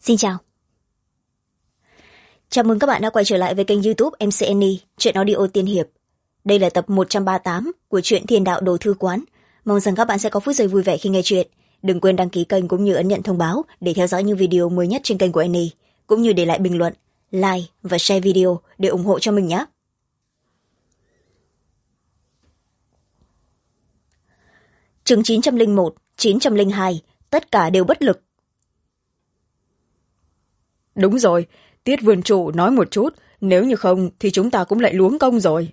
Xin chào. Chào mừng các bạn đã quay trở lại với kênh YouTube MCNE, truyện audio tiên hiệp. Đây là tập 138 của truyện Thiên Đạo Đồ Thư Quán. Mong rằng các bạn sẽ có phút giây vui vẻ khi nghe truyện. Đừng quên đăng ký kênh cũng như ấn nhận thông báo để theo dõi những video mới nhất trên kênh của NE, cũng như để lại bình luận, like và share video để ủng hộ cho mình nhé. Chương 901, 902, tất cả đều bất lực. Đúng rồi, Tiết vườn chủ nói một chút, nếu như không thì chúng ta cũng lại luống công rồi.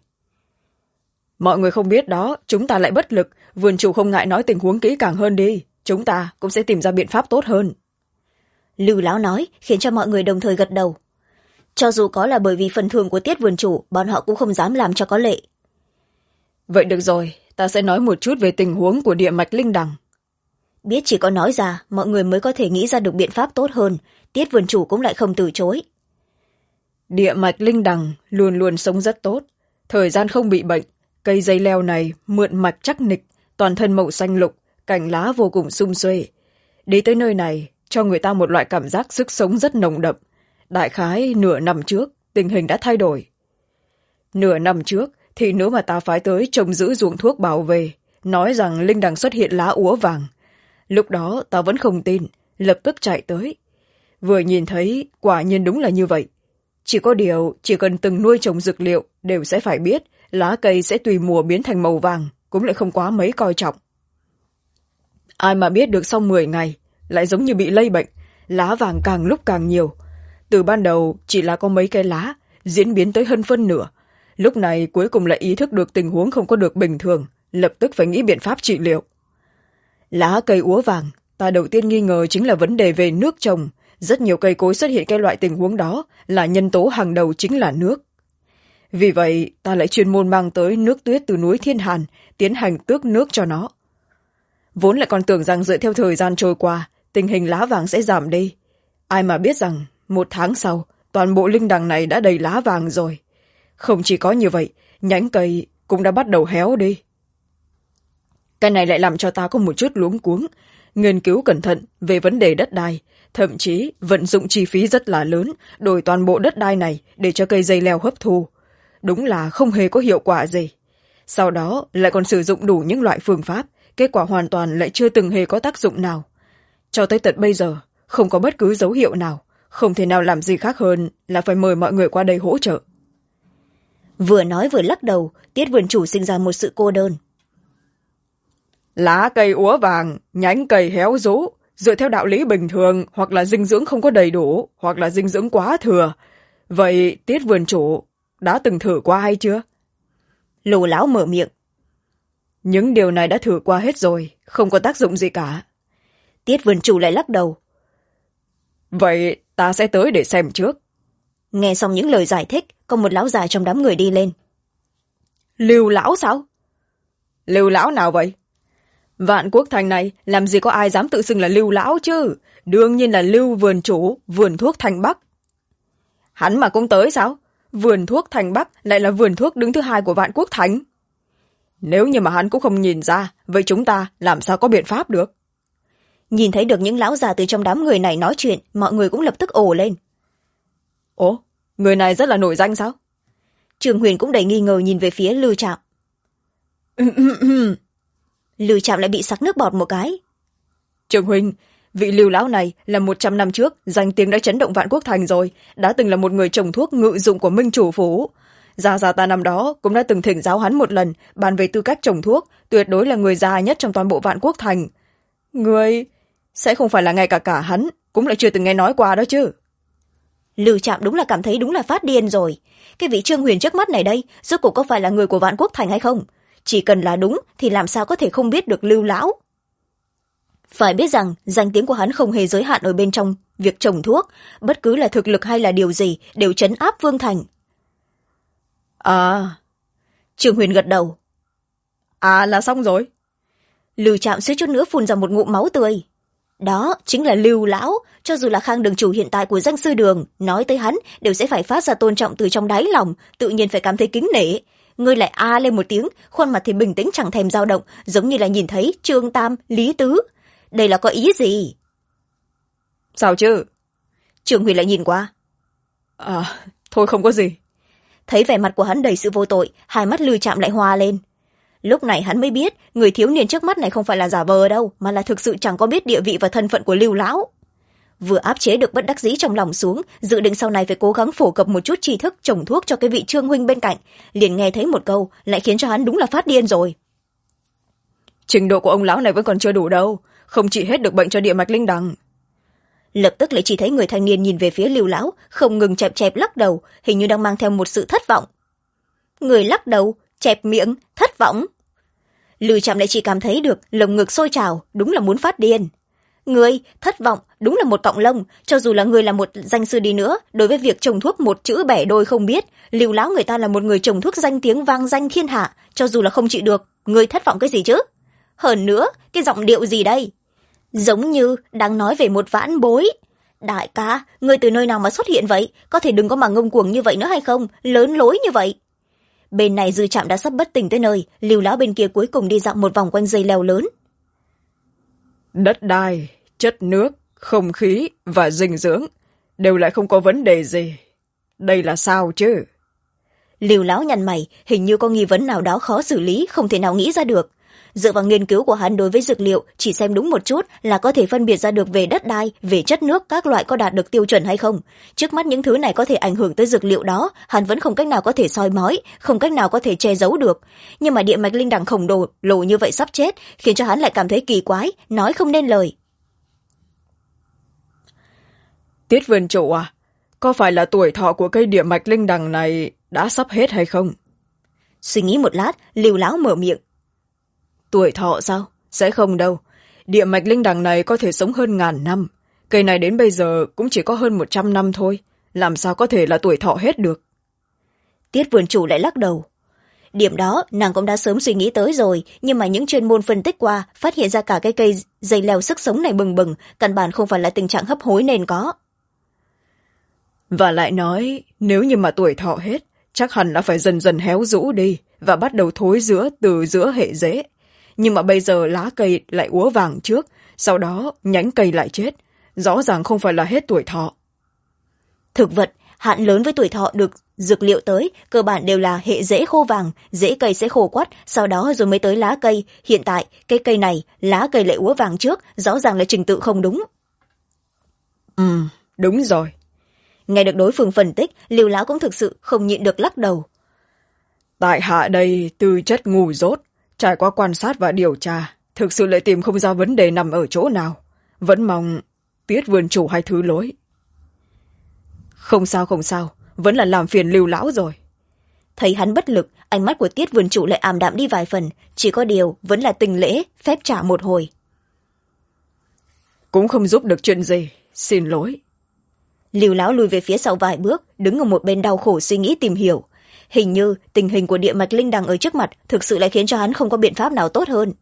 Mọi người không biết đó, chúng ta lại bất lực, vườn chủ không ngại nói tình huống kỹ càng hơn đi, chúng ta cũng sẽ tìm ra biện pháp tốt hơn. Lưu Lão nói, khiến cho mọi người đồng thời gật đầu. Cho dù có là bởi vì phần thưởng của Tiết vườn chủ, bọn họ cũng không dám làm cho có lệ. Vậy được rồi, ta sẽ nói một chút về tình huống của địa mạch linh đằng. Biết chỉ có nói ra, mọi người mới có thể nghĩ ra được biện pháp tốt hơn, Tiết vườn chủ cũng lại không từ chối. Địa mạch linh đằng luôn luôn sống rất tốt, thời gian không bị bệnh, cây dây leo này mượn mạch chắc nịch, toàn thân màu xanh lục, cành lá vô cùng sum xuê. Đi tới nơi này, cho người ta một loại cảm giác sức sống rất nồng đậm. Đại khái nửa năm trước, tình hình đã thay đổi. Nửa năm trước, thì nếu mà ta phái tới trông giữ ruộng thuốc bảo vệ, nói rằng linh đằng xuất hiện lá úa vàng. Lúc đó ta vẫn không tin, lập tức chạy tới. Vừa nhìn thấy, quả nhiên đúng là như vậy. Chỉ có điều, chỉ cần từng nuôi trồng dược liệu đều sẽ phải biết lá cây sẽ tùy mùa biến thành màu vàng, cũng lại không quá mấy coi trọng. Ai mà biết được sau 10 ngày, lại giống như bị lây bệnh, lá vàng càng lúc càng nhiều. Từ ban đầu chỉ là có mấy cái lá, diễn biến tới hơn phân nửa. Lúc này cuối cùng lại ý thức được tình huống không có được bình thường, lập tức phải nghĩ biện pháp trị liệu. Lá cây úa vàng, ta đầu tiên nghi ngờ chính là vấn đề về nước trồng. Rất nhiều cây cối xuất hiện cái loại tình huống đó là nhân tố hàng đầu chính là nước. Vì vậy, ta lại chuyên môn mang tới nước tuyết từ núi Thiên Hàn, tiến hành tước nước cho nó. Vốn lại còn tưởng rằng dựa theo thời gian trôi qua, tình hình lá vàng sẽ giảm đi. Ai mà biết rằng, 1 tháng sau, toàn bộ linh đằng này đã đầy lá vàng rồi. Không chỉ có như vậy, nhánh cây cũng đã bắt đầu héo đi. Cái này lại làm cho ta có một chút luống cuống, nghiên cứu cẩn thận về vấn đề đất đai, thậm chí vận dụng chi phí rất là lớn đổi toàn bộ đất đai này để cho cây dây leo hấp thu. Đúng là không hề có hiệu quả gì. Sau đó lại còn sử dụng đủ những loại phương pháp, kết quả hoàn toàn lại chưa từng hề có tác dụng nào. Cho tới tận bây giờ, không có bất cứ dấu hiệu nào, không thể nào làm gì khác hơn là phải mời mọi người qua đây hỗ trợ. Vừa nói vừa lắc đầu, Tiết vườn chủ sinh ra một sự cô đơn. Lá cây úa vàng, nhánh cây héo rũ, dựa theo đạo lý bình thường hoặc là dinh dưỡng không có đầy đủ, hoặc là dinh dưỡng quá thừa. Vậy Tiết vườn chủ đã từng thử qua hay chưa? Lù Lão mở miệng. Những điều này đã thử qua hết rồi, không có tác dụng gì cả. Tiết vườn chủ lại lắc đầu. Vậy ta sẽ tới để xem trước. Nghe xong những lời giải thích, có một lão già trong đám người đi lên. Lưu lão sao? Lưu lão nào vậy? Vạn Quốc Thành này làm gì có ai dám tự xưng là Lưu lão chứ? Đương nhiên là Lưu vườn chủ, vườn thuốc Thành Bắc. Hắn mà cũng tới sao? Vườn thuốc Thành Bắc lại là vườn thuốc đứng thứ 2 của Vạn Quốc Thành. Nếu như mà hắn cũng không nhìn ra, vậy chúng ta làm sao có biện pháp được? Nhìn thấy được những lão già từ trong đám người này nói chuyện, mọi người cũng lập tức ồ lên. Ồ, người này rất là nổi danh sao? Trường Huyền cũng đầy nghi ngờ nhìn về phía Lưu Trạm. Lưu Trạm lại bị sặc nước bọt một cái. Trường Huynh, vị Lưu lão này là 100 năm trước danh tiếng đã chấn động Vạn Quốc Thành rồi, đã từng là một người trồng thuốc ngự dụng của Minh chủ phủ. Già ta năm đó cũng đã từng thỉnh giáo hắn một lần, bàn về tư cách trồng thuốc, tuyệt đối là người già nhất trong toàn bộ Vạn Quốc Thành. Người sẽ không phải là ngay cả hắn cũng lại chưa từng nghe nói qua đó chứ? Lưu Trạm đúng là cảm thấy đúng là phát điên rồi. Cái vị Trương Huyền trước mắt này đây, rốt cuộc có phải là người của Vạn Quốc Thành hay không? Chỉ cần là đúng thì làm sao có thể không biết được Lưu lão? Phải biết rằng danh tiếng của hắn không hề giới hạn ở bên trong việc trồng thuốc, bất cứ là thực lực hay là điều gì đều trấn áp Vương Thành. À, Trương Huyền gật đầu. À là xong rồi. Lưu Trạm suýt chút nữa phun ra một ngụm máu tươi. Đó chính là Lưu lão, cho dù là Khang đường chủ hiện tại của Danh Sư Đường, nói tới hắn đều sẽ phải phát ra tôn trọng từ trong đáy lòng, tự nhiên phải cảm thấy kính nể. Ngươi lại a lên một tiếng, khuôn mặt thì bình tĩnh chẳng thèm dao động, giống như là nhìn thấy Trương Tam, Lý Tứ. Đây là có ý gì? Sao chứ? Trương Huyền lại nhìn qua. Thôi không có gì. Thấy vẻ mặt của hắn đầy sự vô tội, hai mắt Lưu Trạm lại hoa lên. Lúc này hắn mới biết người thiếu niên trước mắt này không phải là giả vờ đâu, mà là thực sự chẳng có biết địa vị và thân phận của Lưu lão. Vừa áp chế được bất đắc dĩ trong lòng xuống, dự định sau này phải cố gắng phổ cập một chút tri thức trồng thuốc cho cái vị Trương huynh bên cạnh, liền nghe thấy một câu lại khiến cho hắn đúng là phát điên rồi. Trình độ của ông lão này vẫn còn chưa đủ đâu, không trị hết được bệnh cho địa mạch linh đằng. Lập tức lại chỉ thấy người thanh niên nhìn về phía Lưu lão, không ngừng chẹp chẹp lắc đầu, hình như đang mang theo một sự thất vọng. Người lắc đầu, chẹp miệng, thất vọng. Lưu Trạm lại chỉ cảm thấy được lồng ngực sôi trào, đúng là muốn phát điên. Người thất vọng đúng là một cọng lông, cho dù là người là một danh sư đi nữa, đối với việc trồng thuốc một chữ bẻ đôi không biết, Lưu lão người ta là một người trồng thuốc danh tiếng vang danh thiên hạ, cho dù là không trị được, người thất vọng cái gì chứ? Hơn nữa, cái giọng điệu gì đây? Giống như đang nói về một vãn bối. Đại ca, người từ nơi nào mà xuất hiện vậy? Có thể đừng có mà ngông cuồng như vậy nữa hay không? Lớn lối như vậy. Bên này Dư Trạm đã sắp bất tỉnh tới nơi, Lưu lão bên kia cuối cùng đi dạo một vòng quanh dây leo lớn. Đất đai, chất nước, không khí và dinh dưỡng đều lại không có vấn đề gì. Đây là sao chứ? Lưu lão nhăn mày, hình như có nghi vấn nào đó khó xử lý, không thể nào nghĩ ra được. Dựa vào nghiên cứu của hắn đối với dược liệu, chỉ xem đúng một chút là có thể phân biệt ra được về đất đai, về chất nước các loại có đạt được tiêu chuẩn hay không. Trước mắt những thứ này có thể ảnh hưởng tới dược liệu đó, hắn vẫn không cách nào có thể soi mói, không cách nào có thể che giấu được. Nhưng mà địa mạch linh đằng khổng lồ như vậy sắp chết, khiến cho hắn lại cảm thấy kỳ quái, nói không nên lời. Tiết vườn chủ à, có phải là tuổi thọ của cây địa mạch linh đằng này đã sắp hết hay không? Suy nghĩ một lát, Lưu lão mở miệng. Tuổi thọ sao? Sẽ không đâu. Địa mạch linh đằng này có thể sống hơn 1000 năm. Cây này đến bây giờ cũng chỉ có hơn 100 năm thôi. Làm sao có thể là tuổi thọ hết được? Tiết vườn chủ lại lắc đầu. Điểm đó nàng cũng đã sớm suy nghĩ tới rồi, nhưng mà những chuyên môn phân tích qua phát hiện ra cả cái cây dây leo sức sống này bừng bừng, căn bản không phải là tình trạng hấp hối nên có. Và lại nói, nếu như mà tuổi thọ hết, chắc hẳn đã phải dần dần héo rũ đi và bắt đầu thối rữa từ giữa hệ rễ. Nhưng mà bây giờ lá cây lại úa vàng trước, sau đó nhánh cây lại chết. Rõ ràng không phải là hết tuổi thọ. Thực vật, hạn lớn với tuổi thọ được dược liệu tới, cơ bản đều là hệ rễ khô vàng, rễ cây sẽ khô quắt, sau đó rồi mới tới lá cây. Hiện tại, cái cây này, lá cây lại úa vàng trước, rõ ràng là trình tự không đúng. Đúng rồi. Nghe được đối phương phân tích, Lưu lão cũng thực sự không nhịn được lắc đầu. Tại hạ đây tư chất ngu dốt, trải qua quan sát và điều tra, thực sự lại tìm không ra vấn đề nằm ở chỗ nào. Vẫn mong Tiết vườn chủ hay thứ lỗi. Không sao, vẫn là làm phiền Lưu lão rồi. Thấy hắn bất lực, ánh mắt của Tiết vườn chủ lại ảm đạm đi vài phần, chỉ có điều vẫn là tình lễ, phép trả một hồi. Cũng không giúp được chuyện gì, xin lỗi. Lưu lão lùi về phía sau vài bước, đứng ở một bên đau khổ suy nghĩ tìm hiểu. Hình như tình hình của địa mạch linh đằng ở trước mặt thực sự lại khiến cho hắn không có biện pháp nào tốt hơn.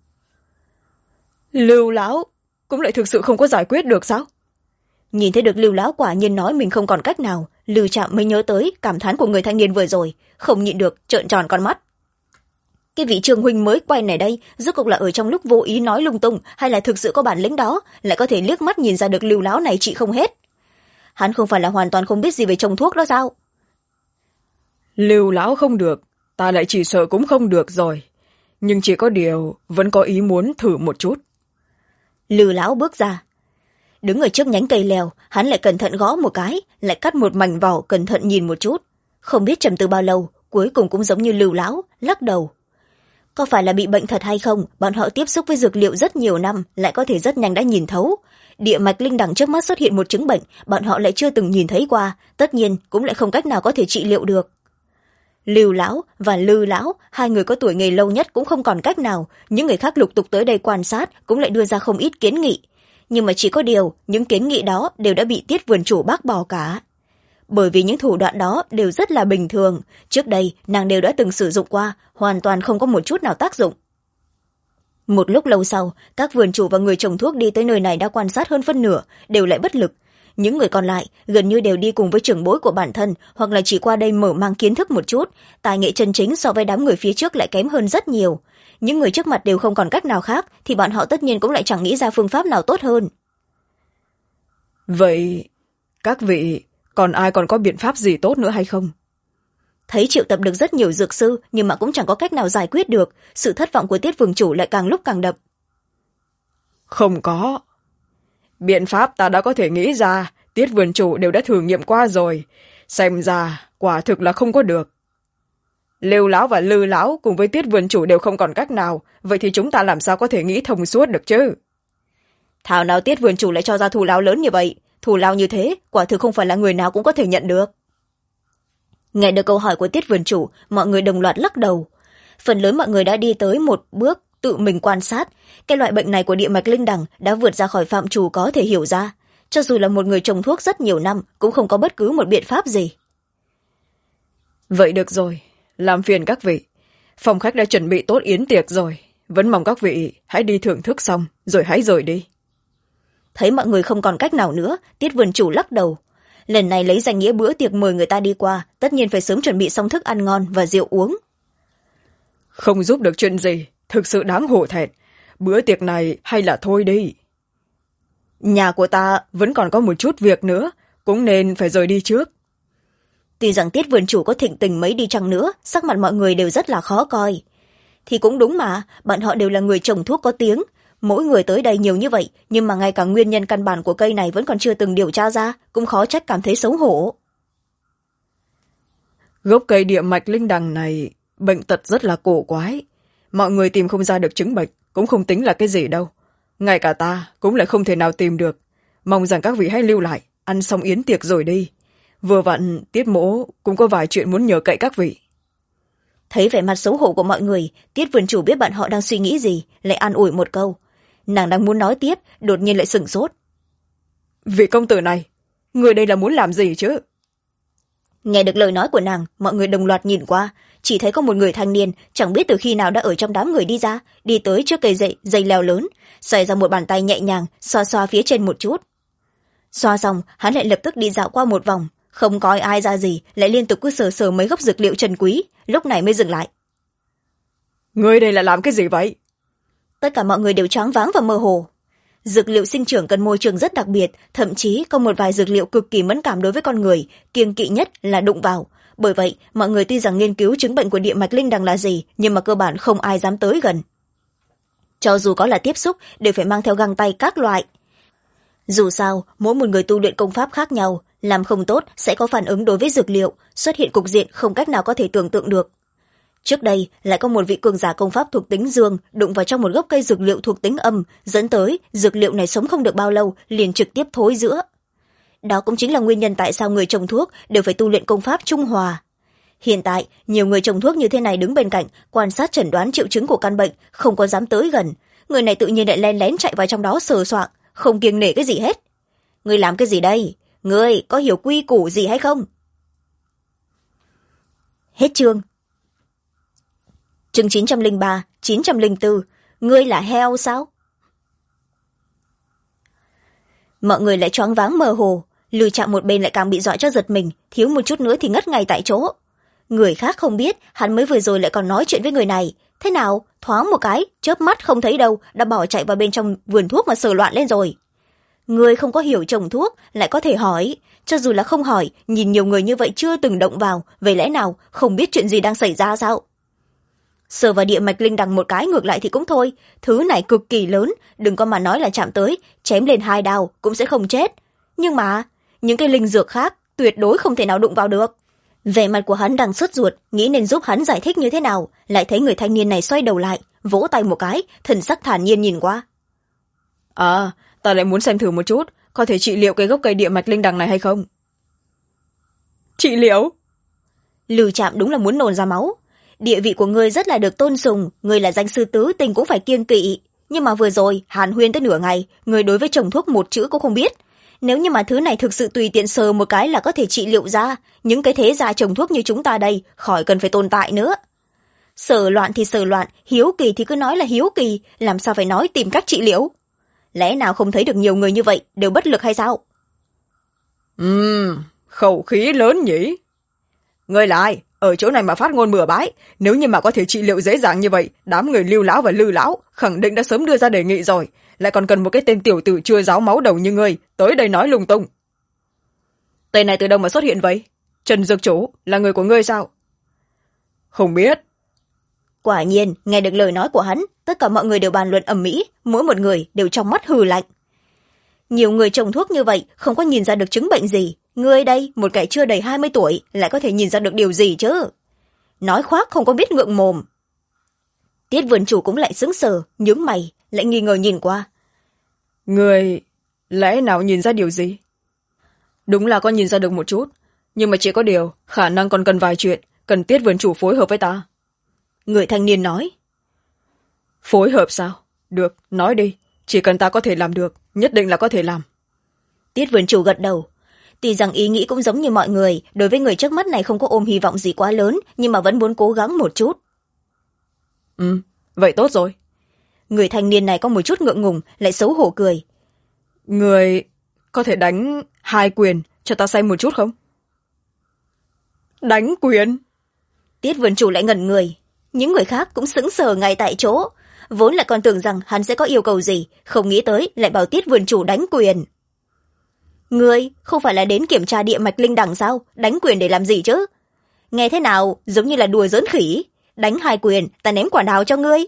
Lưu lão cũng lại thực sự không có giải quyết được sao? Nhìn thấy được Lưu lão quả nhiên nói mình không còn cách nào, Lưu Trạm mới nhớ tới cảm thán của người thanh niên vừa rồi, không nhịn được trợn tròn con mắt. Cái vị Trương huynh mới quay này đây, rốt cuộc là ở trong lúc vô ý nói lung tung hay là thực sự có bản lĩnh đó, lại có thể liếc mắt nhìn ra được Lưu lão này trị không hết. Hắn không phải là hoàn toàn không biết gì về trồng thuốc đó sao? Lưu lão không được, ta lại chỉ sợ cũng không được rồi. Nhưng chỉ có điều vẫn có ý muốn thử một chút. Lưu lão bước ra. Đứng ở trước nhánh cây leo, hắn lại cẩn thận gõ một cái, lại cắt một mảnh vỏ cẩn thận nhìn một chút. Không biết trầm tư bao lâu, cuối cùng cũng giống như Lưu lão, lắc đầu. Có phải là bị bệnh thật hay không, bọn họ tiếp xúc với dược liệu rất nhiều năm, lại có thể rất nhanh đã nhìn thấu. Địa mạch linh đằng trước mắt xuất hiện một chứng bệnh, bọn họ lại chưa từng nhìn thấy qua, tất nhiên cũng lại không cách nào có thể trị liệu được. Lưu lão và Lư lão, hai người có tuổi nghề lâu nhất cũng không còn cách nào, những người khác lục tục tới đây quan sát cũng lại đưa ra không ít kiến nghị. Nhưng mà chỉ có điều, những kiến nghị đó đều đã bị Tiết vườn chủ bác bỏ cả. Bởi vì những thủ đoạn đó đều rất là bình thường, trước đây nàng đều đã từng sử dụng qua, hoàn toàn không có một chút nào tác dụng. Một lúc lâu sau, các vườn chủ và người trồng thuốc đi tới nơi này đã quan sát hơn phân nửa, đều lại bất lực. Những người còn lại gần như đều đi cùng với trưởng bối của bản thân, hoặc là chỉ qua đây mở mang kiến thức một chút, tài nghệ chân chính so với đám người phía trước lại kém hơn rất nhiều. Những người trước mặt đều không còn cách nào khác, thì bọn họ tất nhiên cũng lại chẳng nghĩ ra phương pháp nào tốt hơn. Vậy các vị còn ai còn có biện pháp gì tốt nữa hay không? Thấy triệu tập được rất nhiều dược sư nhưng mà cũng chẳng có cách nào giải quyết được, sự thất vọng của Tiết Vương Chủ lại càng lúc càng đậm. Không có. Biện pháp ta đã có thể nghĩ ra, Tiết Vườn Chủ đều đã thử nghiệm qua rồi. Xem ra, quả thực là không có được. Lưu Lão và Lư Lão cùng với Tiết Vườn Chủ đều không còn cách nào, vậy thì chúng ta làm sao có thể nghĩ thông suốt được chứ? Thảo nào Tiết Vườn Chủ lại cho ra thù lao lớn như vậy? Thù lao như thế, quả thực không phải là người nào cũng có thể nhận được. Nghe được câu hỏi của Tiết Vườn Chủ, mọi người đồng loạt lắc đầu. Phần lớn mọi người đã đi tới một bước tự mình quan sát. Cái loại bệnh này của địa mạch linh đằng đã vượt ra khỏi phạm trù có thể hiểu ra. Cho dù là một người trồng thuốc rất nhiều năm, cũng không có bất cứ một biện pháp gì. Vậy được rồi, làm phiền các vị. Phòng khách đã chuẩn bị tốt yến tiệc rồi. Vẫn mong các vị hãy đi thưởng thức xong, rồi hãy rời đi. Thấy mọi người không còn cách nào nữa, Tiết Vườn Chủ lắc đầu. Lần này lấy danh nghĩa bữa tiệc mời người ta đi qua, tất nhiên phải sớm chuẩn bị xong thức ăn ngon và rượu uống. Không giúp được chuyện gì, thực sự đáng hổ thẹn. Bữa tiệc này hay là thôi đi. Nhà của ta vẫn còn có một chút việc nữa, cũng nên phải rời đi trước. Tuy rằng Tiết Vườn Chủ có thịnh tình mấy đi chăng nữa, sắc mặt mọi người đều rất là khó coi. Thì cũng đúng mà, bọn họ đều là người trồng thuốc có tiếng. Mỗi người tới đây nhiều như vậy, nhưng mà ngay cả nguyên nhân căn bản của cây này vẫn còn chưa từng điều tra ra, cũng khó trách cảm thấy xấu hổ. Gốc cây địa mạch linh đằng này, bệnh tật rất là cổ quái. Mọi người tìm không ra được chứng bệnh, cũng không tính là cái gì đâu. Ngay cả ta cũng lại không thể nào tìm được. Mong rằng các vị hãy lưu lại, ăn xong yến tiệc rồi đi. Vừa vặn, Tiết Mỗ cũng có vài chuyện muốn nhờ cậy các vị. Thấy vẻ mặt xấu hổ của mọi người, Tiết Vườn Chủ biết bạn họ đang suy nghĩ gì, lại an ủi một câu. Nàng đang muốn nói tiếp, đột nhiên lại sửng sốt. Vị công tử này, người đây là muốn làm gì chứ? Nghe được lời nói của nàng, mọi người đồng loạt nhìn qua, chỉ thấy có một người thanh niên chẳng biết từ khi nào đã ở trong đám người đi ra, đi tới trước cây dây leo lớn, xoay ra một bàn tay nhẹ nhàng xoa xoa phía trên một chút. Xoa xong, hắn lại lập tức đi dạo qua một vòng, không coi ai ra gì, lại liên tục cứ sờ sờ mấy gốc dược liệu trân quý, lúc này mới dừng lại. Ngươi đây là làm cái gì vậy? Tất cả mọi người đều choáng váng và mơ hồ. Dược liệu sinh trưởng cần môi trường rất đặc biệt, thậm chí có một vài dược liệu cực kỳ mẫn cảm đối với con người, kiêng kỵ nhất là đụng vào. Bởi vậy, mọi người tuy rằng nghiên cứu chứng bệnh của địa mạch linh đằng là gì, nhưng mà cơ bản không ai dám tới gần. Cho dù có là tiếp xúc, đều phải mang theo găng tay các loại. Dù sao, mỗi một người tu luyện công pháp khác nhau, làm không tốt sẽ có phản ứng đối với dược liệu, xuất hiện cục diện không cách nào có thể tưởng tượng được. Trước đây, lại có một vị cường giả công pháp thuộc tính dương đụng vào trong một gốc cây dược liệu thuộc tính âm, dẫn tới dược liệu này sống không được bao lâu, liền trực tiếp thối rữa. Đó cũng chính là nguyên nhân tại sao người trồng thuốc đều phải tu luyện công pháp trung hòa. Hiện tại, nhiều người trồng thuốc như thế này đứng bên cạnh, quan sát chẩn đoán triệu chứng của căn bệnh, không có dám tới gần. Người này tự nhiên lại len lén chạy vào trong đó sờ soạng, không kiêng nể cái gì hết. Ngươi làm cái gì đây? Ngươi có hiểu quy củ gì hay không? Hết chương. Chương 903, 904, ngươi là heo sao? Mọi người lại choáng váng mơ hồ, Lư Trạm một bên lại càng bị dọa cho giật mình, thiếu một chút nữa thì ngất ngay tại chỗ. Người khác không biết, hắn mới vừa rồi lại còn nói chuyện với người này. Thế nào, thoáng một cái, chớp mắt không thấy đâu, đã bỏ chạy vào bên trong vườn thuốc mà sờ loạn lên rồi. Người không có hiểu trồng thuốc, lại có thể hỏi. Cho dù là không hỏi, nhìn nhiều người như vậy chưa từng động vào, vậy lẽ nào không biết chuyện gì đang xảy ra sao? Sờ vào địa mạch linh đằng một cái ngược lại thì cũng thôi, thứ này cực kỳ lớn, đừng có mà nói là chạm tới, chém lên 2 đao cũng sẽ không chết. Nhưng mà, những cái linh dược khác tuyệt đối không thể nào đụng vào được. Vẻ mặt của hắn đang sốt ruột, nghĩ nên giúp hắn giải thích như thế nào, lại thấy người thanh niên này xoay đầu lại, vỗ tay một cái, thần sắc thản nhiên nhìn qua. Ta lại muốn xem thử một chút, có thể trị liệu cái gốc cây địa mạch linh đằng này hay không? Trị liệu? Lư Trạm đúng là muốn nôn ra máu. Địa vị của ngươi rất là được tôn sùng, ngươi là danh sư tứ tình cũng phải kiêng kỵ. Nhưng mà vừa rồi, hàn huyên tới nửa ngày, ngươi đối với trồng thuốc một chữ cũng không biết. Nếu như mà thứ này thực sự tùy tiện sờ một cái là có thể trị liệu ra, những cái thế gia trồng thuốc như chúng ta đây, khỏi cần phải tồn tại nữa. Sờ loạn thì sờ loạn, hiếu kỳ thì cứ nói là hiếu kỳ, làm sao phải nói tìm cách trị liệu? Lẽ nào không thấy được nhiều người như vậy, đều bất lực hay sao? Khẩu khí lớn nhỉ? Ngươi là ai? Ở chỗ này mà phát ngôn bừa bãi, nếu như mà có thể trị liệu dễ dàng như vậy, đám người Lưu lão và Lư lão khẳng định đã sớm đưa ra đề nghị rồi, lại còn cần một cái tên tiểu tử chưa ráo máu đầu như ngươi tới đây nói lung tung. tên này từ đâu mà xuất hiện vậy? Trần dược chủ là người của ngươi sao? Không biết. Quả nhiên nghe được lời nói của hắn, tất cả mọi người đều bàn luận ầm ĩ, mỗi một người đều trong mắt hừ lạnh. Nhiều người trồng thuốc như vậy không có nhìn ra được chứng bệnh gì, ngươi đây một kẻ chưa đầy 20 tuổi lại có thể nhìn ra được điều gì chứ? Nói khoác không có biết ngượng mồm. Tiết vườn chủ cũng lại sững sờ, nhướng mày, lại nghi ngờ nhìn qua. Người lẽ nào nhìn ra điều gì? Đúng là con nhìn ra được một chút, nhưng mà chỉ có điều khả năng còn cần vài chuyện, cần Tiết vườn chủ phối hợp với ta. Người thanh niên nói. Phối hợp sao? Được, nói đi, chỉ cần ta có thể làm được, nhất định là có thể làm. Tiết vườn chủ gật đầu. Tuy rằng ý nghĩ cũng giống như mọi người, đối với người trước mắt này không có ôm hy vọng gì quá lớn, nhưng mà vẫn muốn cố gắng một chút. Vậy tốt rồi. Người thanh niên này có một chút ngượng ngùng, lại xấu hổ cười. Người có thể đánh 2 quyền cho ta xem một chút không? Đánh quyền? Tiết vườn chủ lại ngẩn người. Những người khác cũng sững sờ ngay tại chỗ. Vốn lại còn tưởng rằng hắn sẽ có yêu cầu gì, không nghĩ tới lại bảo Tiết vườn chủ đánh quyền. Ngươi không phải là đến kiểm tra địa mạch linh đằng sao? Đánh quyền để làm gì chứ? Nghe thế nào giống như là đùa giỡn khỉ. Đánh 2 quyền, ta ném quả đào cho ngươi.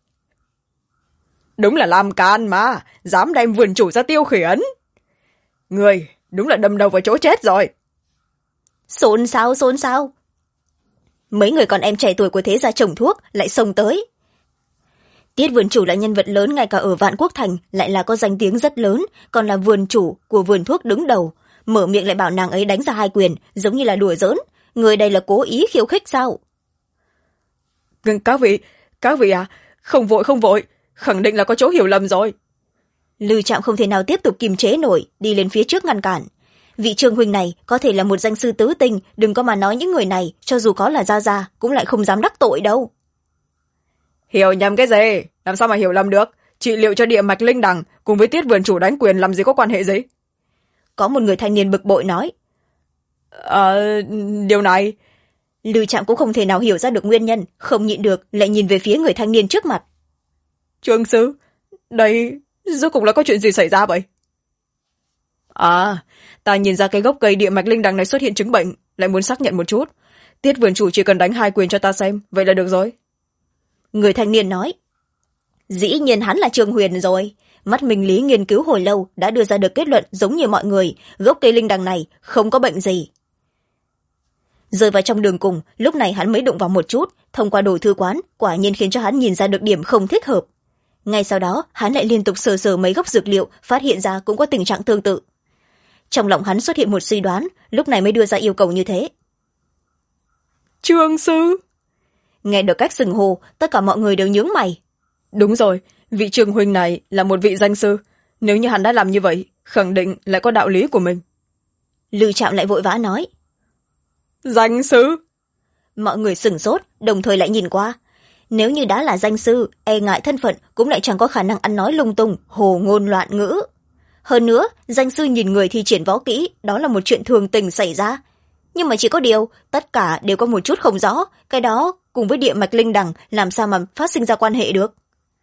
Đúng là làm can mà, dám đem vườn chủ ra tiêu khiển. Người đúng là đâm đầu vào chỗ chết rồi. Xôn xao, xôn xao. Mấy người con em trẻ tuổi của thế gia trồng thuốc lại xông tới. Tiết vườn chủ là nhân vật lớn ngay cả ở Vạn Quốc Thành, lại là có danh tiếng rất lớn, còn là vườn chủ của vườn thuốc đứng đầu. Mở miệng lại bảo nàng ấy đánh ra 2 quyền, giống như là đùa giỡn. Người đây là cố ý khiêu khích sao? Các vị à, không vội, khẳng định là có chỗ hiểu lầm rồi. Lư Trạm không thể nào tiếp tục kiềm chế nổi, đi lên phía trước ngăn cản. Vị Trương huynh này có thể là một danh sư tứ tinh, đừng có mà nói những người này, cho dù có là gia cũng lại không dám đắc tội đâu. Hiểu nhầm cái gì? Làm sao mà hiểu lầm được? Trị liệu cho địa mạch linh đằng cùng với Tiết vườn chủ đánh quyền làm gì có quan hệ gì? Có một người thanh niên bực bội nói. Điều này... Lư Trạm cũng không thể nào hiểu ra được nguyên nhân, không nhịn được lại nhìn về phía người thanh niên trước mặt. Trương sư, đây rốt cuộc là có chuyện gì xảy ra vậy? Ta nhìn ra cái gốc cây địa mạch linh đằng này xuất hiện chứng bệnh, lại muốn xác nhận một chút. Tiết vườn chủ chỉ cần đánh 2 quyền cho ta xem, vậy là được rồi. Người thanh niên nói. Dĩ nhiên hắn là Trương Huyền rồi. Mắt Minh Lý nghiên cứu hồi lâu đã đưa ra được kết luận giống như mọi người, gốc cây linh đằng này không có bệnh gì. Rơi vào trong đường cùng, lúc này hắn mới đụng vào một chút, thông qua đồ thư quán, quả nhiên khiến cho hắn nhìn ra được điểm không thích hợp. Ngay sau đó, hắn lại liên tục sờ sờ mấy gốc dược liệu, phát hiện ra cũng có tình trạng tương tự. Trong lòng hắn xuất hiện một suy đoán, lúc này mới đưa ra yêu cầu như thế. Trương sư? Nghe được cách xưng hô, tất cả mọi người đều nhướng mày. Đúng rồi, vị Trương huynh này là một vị danh sư. Nếu như hắn đã làm như vậy, khẳng định lại có đạo lý của mình. Lư Trạm lại vội vã nói. Danh sư? Mọi người sửng sốt, đồng thời lại nhìn qua. Nếu như đã là danh sư, e ngại thân phận cũng lại chẳng có khả năng ăn nói lung tung, hồ ngôn loạn ngữ. Hơn nữa, danh sư nhìn người thi triển võ kỹ, đó là một chuyện thường tình xảy ra. Nhưng mà chỉ có điều, tất cả đều có một chút không rõ, cái đó cùng với địa mạch linh đằng làm sao mà phát sinh ra quan hệ được.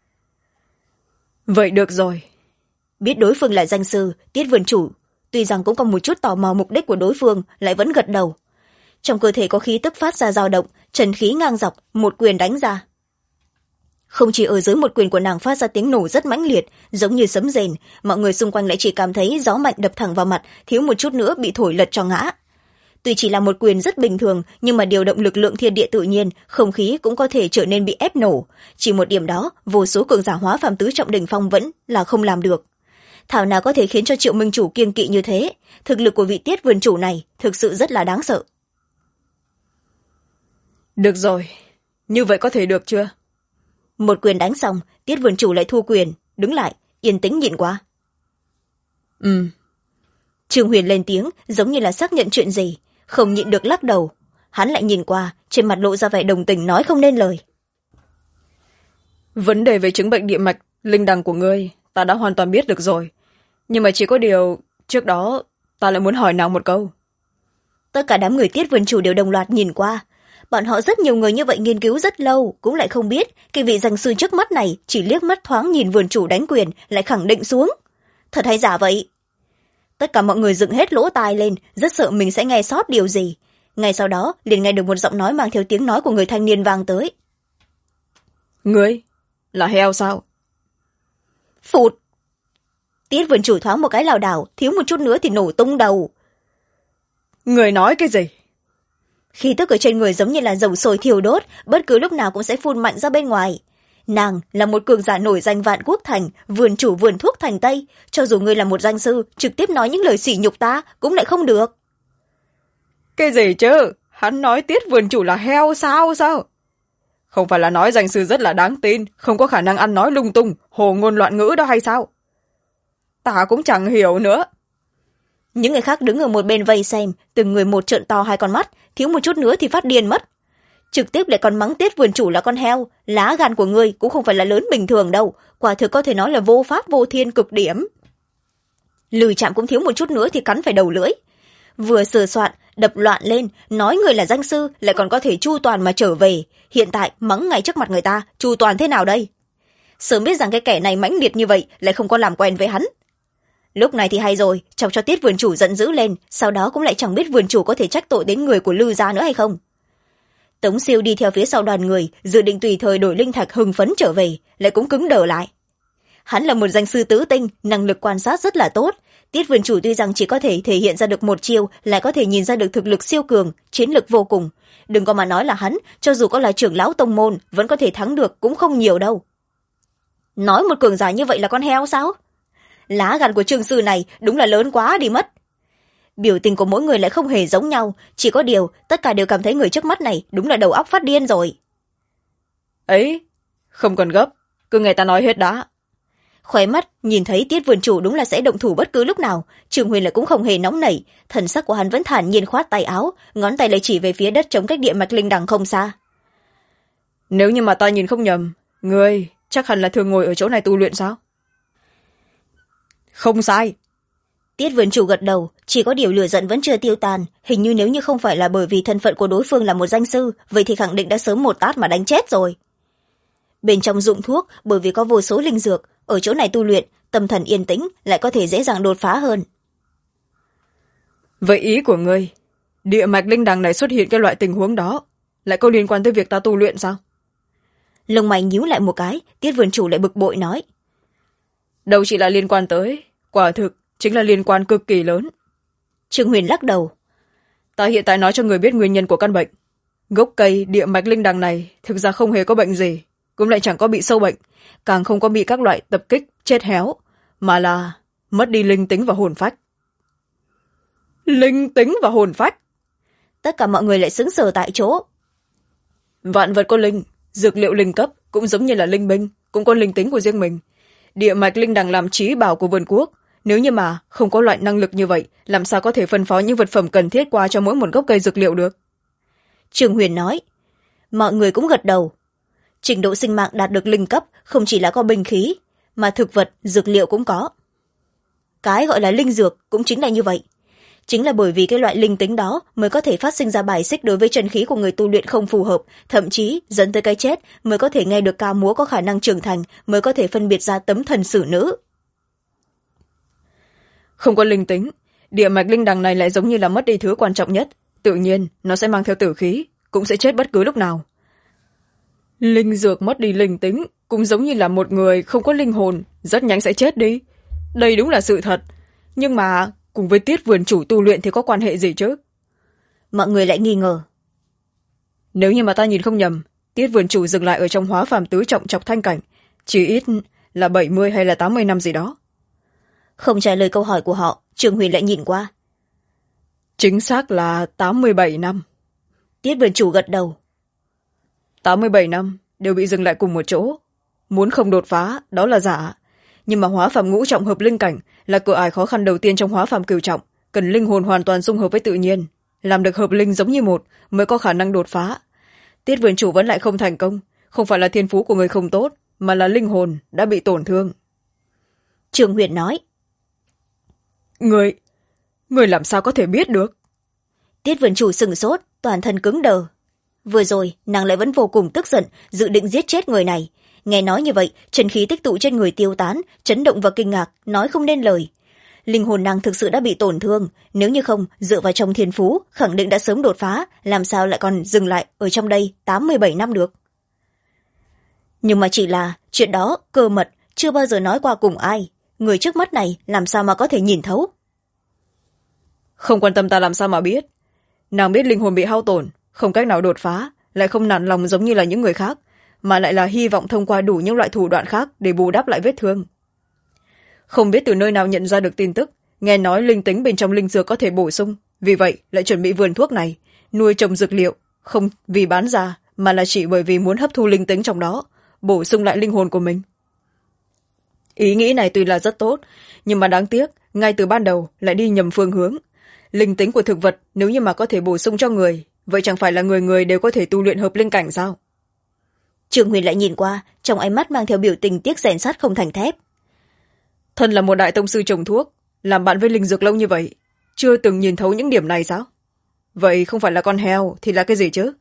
Vậy được rồi. Biết đối phương là danh sư, Tiết vườn chủ, tuy rằng cũng có một chút tò mò mục đích của đối phương, lại vẫn gật đầu. Trong cơ thể có khí tức phát ra dao động, trần khí ngang dọc, một quyền đánh ra. Không chỉ ở dưới một quyền của nàng phát ra tiếng nổ rất mãnh liệt, giống như sấm rền, mọi người xung quanh lại chỉ cảm thấy gió mạnh đập thẳng vào mặt, thiếu một chút nữa bị thổi lật cho ngã. Tuy chỉ là một quyền rất bình thường, nhưng mà điều động lực lượng thiên địa tự nhiên, không khí cũng có thể trở nên bị ép nổ. Chỉ một điểm đó, vô số cường giả hóa phàm tứ trọng đỉnh phong vẫn là không làm được. Thảo nào có thể khiến cho Triệu Minh chủ kiêng kỵ như thế, thực lực của vị Tiết vườn chủ này thực sự rất là đáng sợ. Được rồi, như vậy có thể được chưa? Một quyền đánh xong, Tiết vườn chủ lại thu quyền, đứng lại, yên tĩnh nhìn qua. Trương Huyền lên tiếng, giống như là xác nhận chuyện gì, không nhịn được lắc đầu. Hắn lại nhìn qua, trên mặt lộ ra vẻ đồng tình nói không nên lời. Vấn đề về chứng bệnh địa mạch linh đằng của ngươi, ta đã hoàn toàn biết được rồi. Nhưng mà chỉ có điều, trước đó, ta lại muốn hỏi nàng một câu. Tất cả đám người Tiết vườn chủ đều đồng loạt nhìn qua. Bọn họ rất nhiều người như vậy nghiên cứu rất lâu, cũng lại không biết cái vị danh sư trước mắt này chỉ liếc mắt thoáng nhìn vườn chủ đánh quyền lại khẳng định xuống. Thật hay giả vậy? tất cả mọi người dựng hết lỗ tai lên, rất sợ mình sẽ nghe sót điều gì. Ngay sau đó liền nghe được một giọng nói mang theo tiếng nói của người thanh niên vang tới. Ngươi là heo sao? Phụt! Tiết vườn chủ thoáng một cái lảo đảo, thiếu một chút nữa thì nổ tung đầu. Người nói cái gì? Khí tức ở trên người giống như là dầu sôi thiêu đốt, bất cứ lúc nào cũng sẽ phun mạnh ra bên ngoài. Nàng là một cường giả nổi danh Vạn Quốc Thành, vườn chủ vườn thuốc thành Tây. Cho dù ngươi là một danh sư, trực tiếp nói những lời sỉ nhục ta cũng lại không được. Cái gì chứ? Hắn nói Tiết vườn chủ là heo sao? Không phải là nói danh sư rất là đáng tin, không có khả năng ăn nói lung tung, hồ ngôn loạn ngữ đó hay sao? Ta cũng chẳng hiểu nữa. Những người khác đứng ở một bên vây xem, từng người một trợn to hai con mắt, thiếu một chút nữa thì phát điên mất. Trực tiếp lại còn mắng Tiết vườn chủ là con heo, lá gan của ngươi cũng không phải là lớn bình thường đâu, quả thực có thể nói là vô pháp vô thiên cực điểm. Lư Trạm cũng thiếu một chút nữa thì cắn phải đầu lưỡi. Vừa sửa soạn, đập loạn lên, nói người là danh sư lại còn có thể chu toàn mà trở về, hiện tại mắng ngay trước mặt người ta, chu toàn thế nào đây? Sớm biết rằng cái kẻ này mãnh liệt như vậy lại không có làm quen với hắn. Lúc này thì hay rồi, chọc cho Tiết vườn chủ giận dữ lên, sau đó cũng lại chẳng biết vườn chủ có thể trách tội đến người của Lư gia nữa hay không. Tống Siêu đi theo phía sau đoàn người, dự định tùy thời đổi linh thạch hưng phấn trở về, lại cũng cứng đờ lại. Hắn là một danh sư tứ tinh, năng lực quan sát rất là tốt. Tiết vườn chủ tuy rằng chỉ có thể thể hiện ra được một chiêu, lại có thể nhìn ra được thực lực siêu cường, chiến lực vô cùng. Đừng có mà nói là hắn, cho dù có là trưởng lão tông môn, vẫn có thể thắng được cũng không nhiều đâu. Nói một cường giả như vậy là con heo sao? Lá gan của Trương sư này đúng là lớn quá đi mất. Biểu tình của mỗi người lại không hề giống nhau, chỉ có điều tất cả đều cảm thấy người trước mắt này đúng là đầu óc phát điên rồi. Ấy, không cần gấp, cứ nghe ta nói hết đã. Khóe mắt nhìn thấy Tiết vườn chủ đúng là sẽ động thủ bất cứ lúc nào, Trương Huyền lại cũng không hề nóng nảy, thần sắc của hắn vẫn thản nhiên khoát tay áo, ngón tay lại chỉ về phía đất trống cách địa mạch linh đằng không xa. Nếu như mà ta nhìn không nhầm, ngươi chắc hẳn là thường ngồi ở chỗ này tu luyện sao? Không sai. Tiết vườn chủ gật đầu, chỉ có điều lửa giận vẫn chưa tiêu tan, hình như nếu như không phải là bởi vì thân phận của đối phương là một danh sư, vậy thì khẳng định đã sớm một tát mà đánh chết rồi. Bên trong dụng thuốc, bởi vì có vô số linh dược, ở chỗ này tu luyện, tâm thần yên tĩnh, lại có thể dễ dàng đột phá hơn. Vậy ý của ngươi, địa mạch linh đằng này xuất hiện cái loại tình huống đó, lại có liên quan tới việc ta tu luyện sao? Lông mày nhíu lại một cái, Tiết vườn chủ lại bực bội nói. Đâu chỉ là liên quan tới, quả thực chính là liên quan cực kỳ lớn. Trương Huyền lắc đầu. Ta hiện tại nói cho người biết nguyên nhân của căn bệnh. Gốc cây địa mạch linh đằng này thực ra không hề có bệnh gì, cũng lại chẳng có bị sâu bệnh, càng không có bị các loại tập kích, chết héo, mà là mất đi linh tính và hồn phách. Linh tính và hồn phách? Tất cả mọi người lại sững sờ tại chỗ. Vạn vật có linh, dược liệu linh cấp cũng giống như là linh binh, cũng có linh tính của riêng mình. Địa mạch linh đằng làm chí bảo của vườn quốc, nếu như mà không có loại năng lực như vậy, làm sao có thể phân phối những vật phẩm cần thiết qua cho mỗi một gốc cây dược liệu được? Trương Huyền nói. Mọi người cũng gật đầu. Trình độ sinh mạng đạt được linh cấp không chỉ là có binh khí, mà thực vật, dược liệu cũng có. Cái gọi là linh dược cũng chính là như vậy. Chính là bởi vì cái loại linh tính đó mới có thể phát sinh ra bài xích đối với chân khí của người tu luyện không phù hợp, thậm chí dẫn tới cái chết, mới có thể nghe được ca múa có khả năng trưởng thành, mới có thể phân biệt ra tấm thần xử nữ. Không có linh tính, địa mạch linh đằng này lại giống như là mất đi thứ quan trọng nhất, tự nhiên nó sẽ mang theo tử khí, cũng sẽ chết bất cứ lúc nào. Linh dược mất đi linh tính cũng giống như là một người không có linh hồn, rất nhanh sẽ chết đi. Đây đúng là sự thật, nhưng mà cùng với Tiết vườn chủ tu luyện thì có quan hệ gì chứ? Mọi người lại nghi ngờ. Nếu như mà ta nhìn không nhầm, Tiết vườn chủ dừng lại ở trong hóa phàm tứ trọng trọc thanh cảnh, chỉ ít là 70 hay là 80 năm gì đó. Không trả lời câu hỏi của họ, Trương Huyền lại nhìn qua. Chính xác là 87 năm. Tiết vườn chủ gật đầu. 87 năm đều bị dừng lại cùng một chỗ. Muốn không đột phá, đó là giả. Nhưng mà hóa phàm ngũ trọng hợp linh cảnh là cửa ải khó khăn đầu tiên trong hóa phàm cửu trọng, cần linh hồn hoàn toàn dung hợp với tự nhiên. Làm được hợp linh giống như một mới có khả năng đột phá. Tiết vườn chủ vẫn lại không thành công, không phải là thiên phú của người không tốt, mà là linh hồn đã bị tổn thương. Trương Huyền nói. Người làm sao có thể biết được? Tiết vườn chủ sừng sốt, toàn thân cứng đờ. Vừa rồi, nàng lại vẫn vô cùng tức giận, dự định giết chết người này. Nghe nói như vậy, chân khí tích tụ trên người tiêu tán, chấn động và kinh ngạc, nói không nên lời. linh hồn nàng thực sự đã bị tổn thương, nếu như không dựa vào trong thiên phú khẳng định đã sớm đột phá, làm sao lại còn dừng lại ở trong đây 87 năm được. Nhưng mà chỉ là chuyện đó cơ mật, chưa bao giờ nói qua cùng ai, người trước mắt này làm sao mà có thể nhìn thấu. Không quan tâm ta làm sao mà biết. Nàng biết linh hồn bị hao tổn, không cách nào đột phá, lại không nản lòng giống như là những người khác, mà lại là hy vọng thông qua đủ những loại thủ đoạn khác để bù đắp lại vết thương. Không biết từ nơi nào nhận ra được tin tức, nghe nói linh tính bên trong linh dược có thể bổ sung, vì vậy lại chuẩn bị vườn thuốc này, nuôi trồng dược liệu, không vì bán ra mà là chỉ bởi vì muốn hấp thu linh tính trong đó, bổ sung lại linh hồn của mình. Ý nghĩ này tuy là rất tốt, nhưng mà đáng tiếc ngay từ ban đầu lại đi nhầm phương hướng. Linh tính của thực vật nếu như mà có thể bổ sung cho người, vậy chẳng phải là người người đều có thể tu luyện hợp linh cảnh sao? Trương Huyền lại nhìn qua, trong ánh mắt mang theo biểu tình tiếc rèn sắt không thành thép. Thân là một đại tông sư trồng thuốc, làm bạn với linh dược lâu như vậy, chưa từng nhìn thấu những điểm này sao? Vậy không phải là con heo thì là cái gì chứ?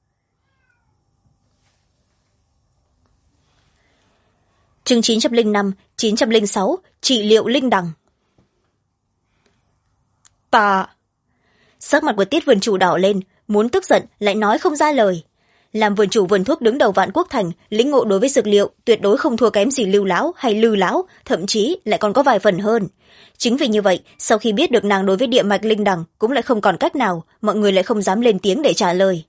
Chương 905, 906, trị liệu linh đằng. Ta... Sắc mặt của Tiết vườn chủ đỏ lên, muốn tức giận lại nói không ra lời. Làm vườn chủ vườn thuốc đứng đầu Vạn Quốc Thành, lĩnh ngộ đối với dược liệu tuyệt đối không thua kém gì Lưu lão hay Lư lão, thậm chí lại còn có vài phần hơn. Chính vì như vậy, sau khi biết được nàng đối với địa mạch linh đằng cũng lại không còn cách nào, mọi người lại không dám lên tiếng để trả lời.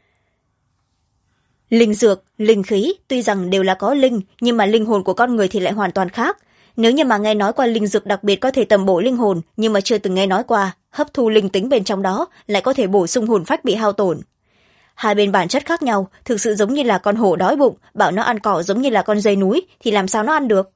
Linh dược, linh khí tuy rằng đều là có linh, nhưng mà linh hồn của con người thì lại hoàn toàn khác. Nếu như mà nghe nói qua linh dược đặc biệt có thể tầm bổ linh hồn, nhưng mà chưa từng nghe nói qua hấp thu linh tính bên trong đó lại có thể bổ sung hồn phách bị hao tổn. Hai bên bản chất khác nhau, thực sự giống như là con hổ đói bụng, bảo nó ăn cỏ giống như là con dây núi thì làm sao nó ăn được.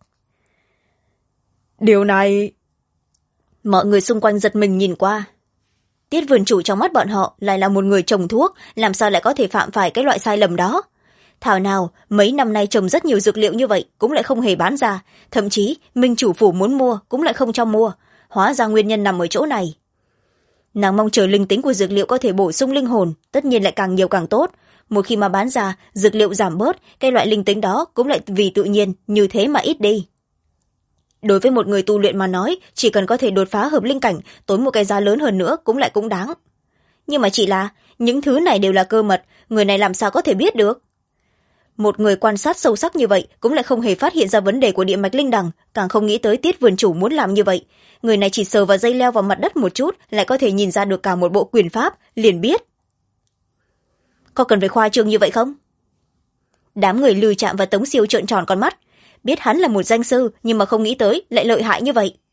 Điều này... Mọi người xung quanh giật mình nhìn qua. Tiết vườn chủ trong mắt bọn họ lại là một người trồng thuốc, làm sao lại có thể phạm phải cái loại sai lầm đó. Thảo nào mấy năm nay trồng rất nhiều dược liệu như vậy cũng lại không hề bán ra, thậm chí minh chủ phủ muốn mua cũng lại không cho mua, hóa ra nguyên nhân nằm ở chỗ này. Nàng mong chờ linh tính của dược liệu có thể bổ sung linh hồn, tất nhiên lại càng nhiều càng tốt. Một khi mà bán ra, dược liệu giảm bớt, cái loại linh tính đó cũng lại vì tự nhiên như thế mà ít đi. Đối với một người tu luyện mà nói, chỉ cần có thể đột phá hợp linh cảnh, tốn một cái giá lớn hơn nữa cũng lại cũng đáng. Nhưng mà chỉ là, những thứ này đều là cơ mật, người này làm sao có thể biết được. Một người quan sát sâu sắc như vậy cũng lại không hề phát hiện ra vấn đề của địa mạch linh đằng, càng không nghĩ tới Tiết vườn chủ muốn làm như vậy. Người này chỉ sờ vào dây leo vào mặt đất một chút lại có thể nhìn ra được cả một bộ quyền pháp, liền biết. Có cần phải khoa trương như vậy không? Đám người Lư Trạm và Tống Siêu trợn tròn con mắt, biết hắn là một danh sư nhưng mà không nghĩ tới lại lợi hại như vậy.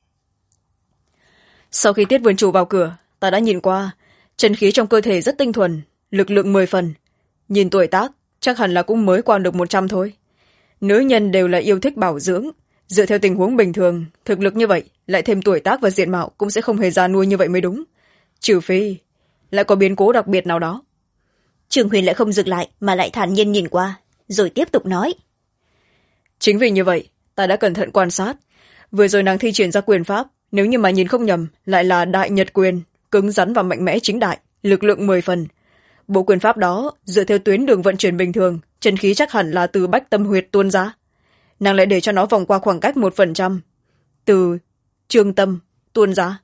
Sau khi Tiết vườn chủ vào cửa, ta đã nhìn qua, chân khí trong cơ thể rất tinh thuần, lực lượng 10 phần. Nhìn tuổi tác, chắc hẳn là cũng mới qua được 100 thôi. Nữ nhân đều là yêu thích bảo dưỡng, dựa theo tình huống bình thường, thực lực như vậy, lại thêm tuổi tác và diện mạo cũng sẽ không hề già nuôi như vậy mới đúng. Trừ phi, lại có biến cố đặc biệt nào đó. Trường Huyền lại không dừng lại mà lại thản nhiên nhìn qua, rồi tiếp tục nói. Chính vì như vậy, ta đã cẩn thận quan sát. Vừa rồi nàng thi triển ra quyền pháp, nếu như mà nhìn không nhầm, lại là đại nhật quyền, cứng rắn và mạnh mẽ chính đại, lực lượng 10 phần. Bộ quyền pháp đó, dựa theo tuyến đường vận chuyển bình thường, chân khí chắc hẳn là từ bách tâm huyệt tuôn ra. Nàng lại để cho nó vòng qua khoảng cách 1%, từ trương tâm tuôn ra.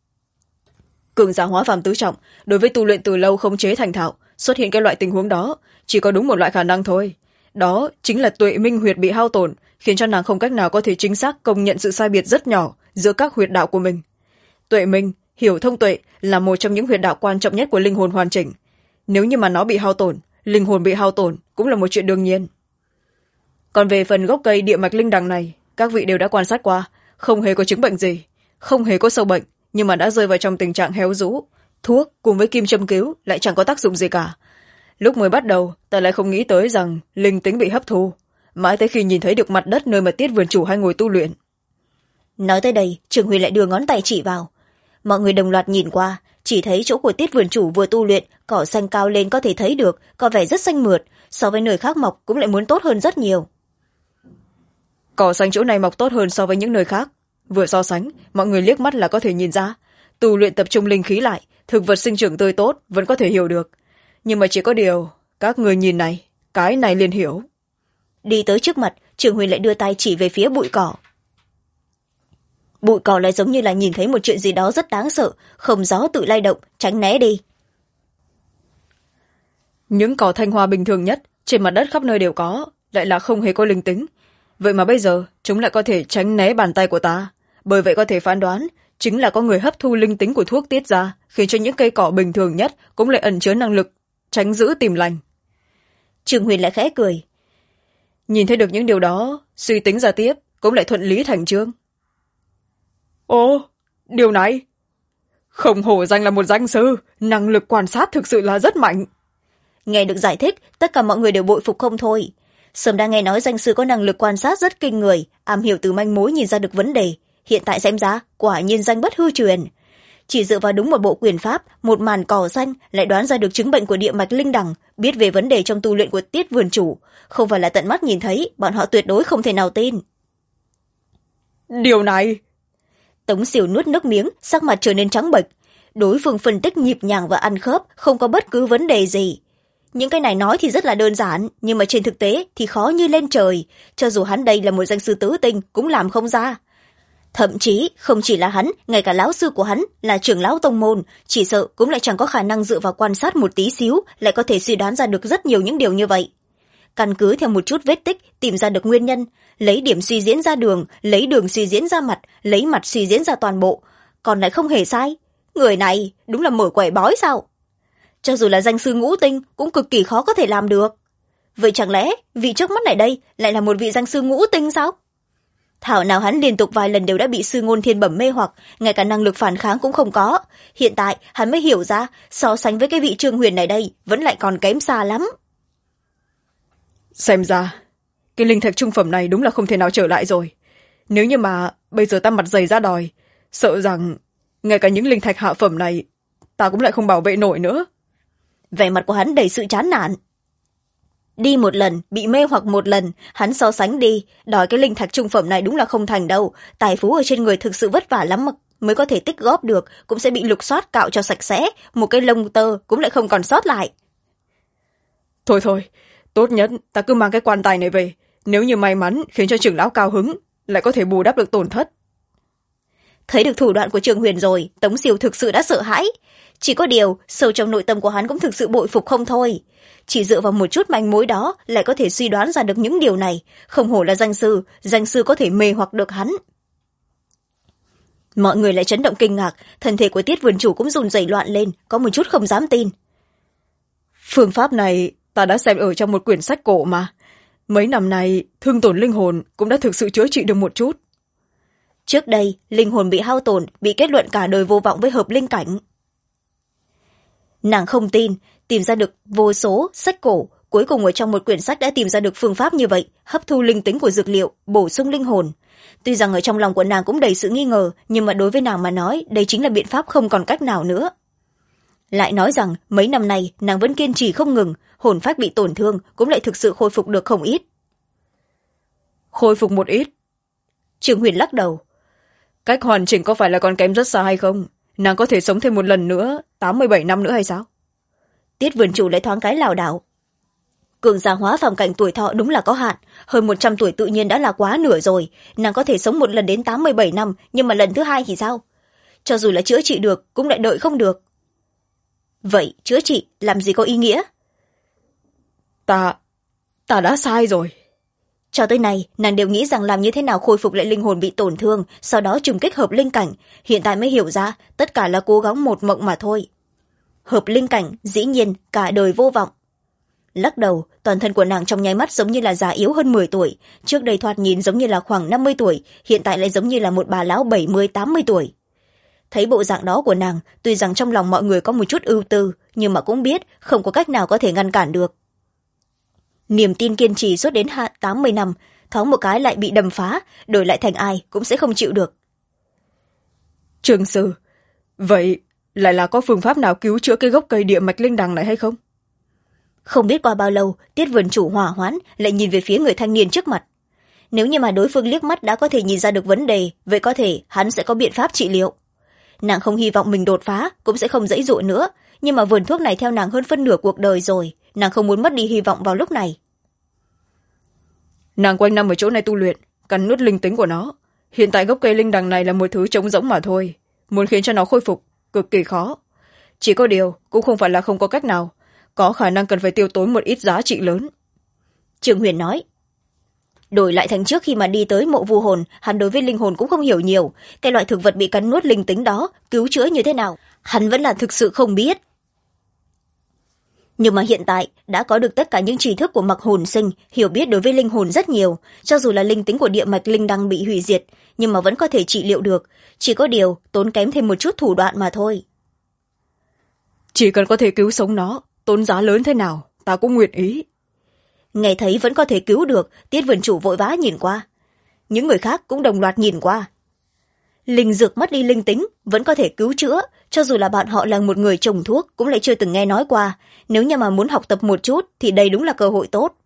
Cường giả hóa phàm tứ trọng, đối với tu luyện từ lâu không chế thành thạo, xuất hiện cái loại tình huống đó, chỉ có đúng một loại khả năng thôi. Đó chính là tuệ minh huyệt bị hao tổn, khiến cho nàng không cách nào có thể chính xác công nhận sự sai biệt rất nhỏ giữa các huyệt đạo của mình. Tuệ minh, hiểu thông tuệ là một trong những huyệt đạo quan trọng nhất của linh hồn hoàn chỉnh. Nếu như mà nó bị hao tổn, linh hồn bị hao tổn cũng là một chuyện đương nhiên. Còn về phần gốc cây địa mạch linh đằng này, các vị đều đã quan sát qua, không hề có chứng bệnh gì, không hề có sâu bệnh, nhưng mà đã rơi vào trong tình trạng héo rũ. Thuốc cùng với kim châm cứu lại chẳng có tác dụng gì cả. Lúc mới bắt đầu, ta lại không nghĩ tới rằng linh tính bị hấp thu, mãi tới khi nhìn thấy được mặt đất nơi mà Tiết vườn chủ hay ngồi tu luyện. Nói tới đây, Trường Huy lại đưa ngón tay chỉ vào. Mọi người đồng loạt nhìn qua, chỉ thấy chỗ của Tiết vườn chủ vừa tu luyện, cỏ xanh cao lên có thể thấy được, có vẻ rất xanh mượt, so với nơi khác mọc cũng lại muốn tốt hơn rất nhiều. Cỏ xanh chỗ này mọc tốt hơn so với những nơi khác. Vừa so sánh, mọi người liếc mắt là có thể nhìn ra. Tu luyện tập trung linh khí lại, thực vật sinh trưởng tươi tốt, vẫn có thể hiểu được. Nhưng mà chỉ có điều, các người nhìn này, cái này liền hiểu. Đi tới trước mặt, Trường Huy lại đưa tay chỉ về phía bụi cỏ. bụi cỏ lại giống như là nhìn thấy một chuyện gì đó rất đáng sợ, không gió tự lay động, tránh né đi. Những cỏ thanh hoa bình thường nhất trên mặt đất khắp nơi đều có, lại là không hề có linh tính. Vậy mà bây giờ chúng lại có thể tránh né bàn tay của ta. Bởi vậy có thể phán đoán chính là có người hấp thu linh tính của thuốc tiết ra, khiến cho những cây cỏ bình thường nhất cũng lại ẩn chứa năng lực tránh giữ tìm lành. Trương Huyền lại khẽ cười. Nhìn thấy được những điều đó, suy tính ra tiếp cũng lại thuận lý thành chương. Ồ, điều này không hổ danh là một danh sư, năng lực quan sát thực sự là rất mạnh. Nghe được giải thích, tất cả mọi người đều bội phục không thôi. Sớm đã nghe nói danh sư có năng lực quan sát rất kinh người, am hiểu từ manh mối nhìn ra được vấn đề. Hiện tại xem ra, quả nhiên danh bất hư truyền. Chỉ dựa vào đúng một bộ quyền pháp, một màn cỏ xanh lại đoán ra được chứng bệnh của địa mạch linh đằng, biết về vấn đề trong tu luyện của Tiết vườn chủ. Không phải là tận mắt nhìn thấy, bọn họ tuyệt đối không thể nào tin. Điều này... Tống Siêu nuốt nước miếng, sắc mặt trở nên trắng bệch. Đối phương phân tích nhịp nhàng và ăn khớp, không có bất cứ vấn đề gì. Những cái này nói thì rất là đơn giản, nhưng mà trên thực tế thì khó như lên trời. Cho dù hắn đây là một danh sư tứ tinh cũng làm không ra. Thậm chí không chỉ là hắn, ngay cả lão sư của hắn là trưởng lão tông môn, chỉ sợ cũng lại chẳng có khả năng dựa vào quan sát một tí xíu lại có thể suy đoán ra được rất nhiều những điều như vậy. Căn cứ theo một chút vết tích tìm ra được nguyên nhân, lấy điểm suy diễn ra đường, lấy đường suy diễn ra mặt, lấy mặt suy diễn ra toàn bộ, còn lại không hề sai. Người này đúng là mở quẻ bói sao? Cho dù là danh sư ngũ tinh cũng cực kỳ khó có thể làm được. Vậy chẳng lẽ vị trước mắt này đây lại là một vị danh sư ngũ tinh sao? Thảo nào hắn liên tục vài lần đều đã bị sư ngôn thiên bẩm mê hoặc, ngay cả năng lực phản kháng cũng không có. Hiện tại hắn mới hiểu ra, so sánh với cái vị Trương Huyền này đây vẫn lại còn kém xa lắm. Xem ra cái linh thạch trung phẩm này đúng là không thể nào trở lại rồi. Nếu như mà bây giờ ta mặt dày ra đòi, sợ rằng ngay cả những linh thạch hạ phẩm này ta cũng lại không bảo vệ nổi nữa. Vẻ mặt của hắn đầy sự chán nản. Đi một lần, bị mê hoặc một lần, hắn so sánh đi, đòi cái linh thạch trung phẩm này đúng là không thành đâu. Tài phú ở trên người thực sự vất vả lắm mà mới có thể tích góp được, cũng sẽ bị lục soát cạo cho sạch sẽ, một cái lông tơ cũng lại không còn sót lại. Thôi thôi, tốt nhất ta cứ mang cái quan tài này về, nếu như may mắn khiến cho trưởng lão cao hứng, lại có thể bù đắp được tổn thất. Thấy được thủ đoạn của Trường Huyền rồi, Tống Siêu thực sự đã sợ hãi. Chỉ có điều, sâu trong nội tâm của hắn cũng thực sự bội phục không thôi. Chỉ dựa vào một chút manh mối đó lại có thể suy đoán ra được những điều này. Không hổ là danh sư có thể mê hoặc được hắn. Mọi người lại chấn động kinh ngạc, thân thể của Tiết vườn chủ cũng run rẩy loạn lên, có một chút không dám tin. Phương pháp này ta đã xem ở trong một quyển sách cổ mà. Mấy năm nay, thương tổn linh hồn cũng đã thực sự chữa trị được một chút. Trước đây, linh hồn bị hao tổn, bị kết luận cả đời vô vọng với hợp linh cảnh. Nàng không tin, tìm ra được vô số sách cổ, cuối cùng ở trong một quyển sách đã tìm ra được phương pháp như vậy, hấp thu linh tính của dược liệu, bổ sung linh hồn. Tuy rằng ở trong lòng của nàng cũng đầy sự nghi ngờ, nhưng mà đối với nàng mà nói, đây chính là biện pháp không còn cách nào nữa. Lại nói rằng, mấy năm nay, nàng vẫn kiên trì không ngừng, hồn phách bị tổn thương, cũng lại thực sự khôi phục được không ít. Khôi phục một ít? Trường Huyền lắc đầu. Cách hoàn chỉnh có phải là còn kém rất xa hay không? Nàng có thể sống thêm một lần nữa, 87 năm nữa hay sao? Tiết vườn chủ lại thoáng cái lảo đảo. Cường giả hóa phàm cảnh tuổi thọ đúng là có hạn, hơn 100 tuổi tự nhiên đã là quá nửa rồi. Nàng có thể sống một lần đến 87 năm, nhưng mà lần thứ hai thì sao? Cho dù là chữa trị được, cũng lại đợi không được. Vậy chữa trị làm gì có ý nghĩa? Ta đã sai rồi. Cho tới nay, nàng đều nghĩ rằng làm như thế nào khôi phục lại linh hồn bị tổn thương, sau đó trùng kích hợp linh cảnh. Hiện tại mới hiểu ra, tất cả là cố gắng một mộng mà thôi. Hợp linh cảnh, dĩ nhiên, cả đời vô vọng. Lắc đầu, toàn thân của nàng trong nháy mắt giống như là già yếu hơn 10 tuổi. Trước đây thoạt nhìn giống như là khoảng 50 tuổi, hiện tại lại giống như là một bà lão 70-80 tuổi. Thấy bộ dạng đó của nàng, tuy rằng trong lòng mọi người có một chút ưu tư, nhưng mà cũng biết không có cách nào có thể ngăn cản được. Niềm tin kiên trì suốt đến 80 năm, thoáng một cái lại bị đâm phá, đổi lại thành ai cũng sẽ không chịu được. Trường sư, vậy lại là có phương pháp nào cứu chữa cái gốc cây địa mạch linh đằng này hay không? Không biết qua bao lâu, Tiết vườn chủ hỏa hoãn lại nhìn về phía người thanh niên trước mặt. Nếu như mà đối phương liếc mắt đã có thể nhìn ra được vấn đề, vậy có thể hắn sẽ có biện pháp trị liệu. Nàng không hy vọng mình đột phá, cũng sẽ không dãy dụa nữa, nhưng mà vườn thuốc này theo nàng hơn phân nửa cuộc đời rồi, nàng không muốn mất đi hy vọng vào lúc này. Nàng quanh năm ở chỗ này tu luyện, cắn nuốt linh tính của nó, hiện tại gốc cây linh đằng này là một thứ trống rỗng mà thôi, muốn khiến cho nó khôi phục cực kỳ khó. Chỉ có điều cũng không phải là không có cách nào, có khả năng cần phải tiêu tốn một ít giá trị lớn. Trường Huyền nói. Đổi lại thành trước khi mà đi tới mộ vu hồn, hắn đối với linh hồn cũng không hiểu nhiều, cái loại thực vật bị cắn nuốt linh tính đó cứu chữa như thế nào hắn vẫn là thực sự không biết. Nhưng mà hiện tại đã có được tất cả những tri thức của Mặc Hồn Sinh, hiểu biết đối với linh hồn rất nhiều. Cho dù là linh tính của địa mạch linh đăng bị hủy diệt, nhưng mà vẫn có thể trị liệu được, chỉ có điều tốn kém thêm một chút thủ đoạn mà thôi. Chỉ cần có thể cứu sống nó, tốn giá lớn thế nào ta cũng nguyện ý. Nghe thấy vẫn có thể cứu được, Tiết vườn chủ vội vã nhìn qua, những người khác cũng đồng loạt nhìn qua. Linh dược mất đi linh tính vẫn có thể cứu chữa, cho dù là bạn họ là một người trồng thuốc cũng lại chưa từng nghe nói qua. Nếu như mà muốn học tập một chút thì đây đúng là cơ hội tốt.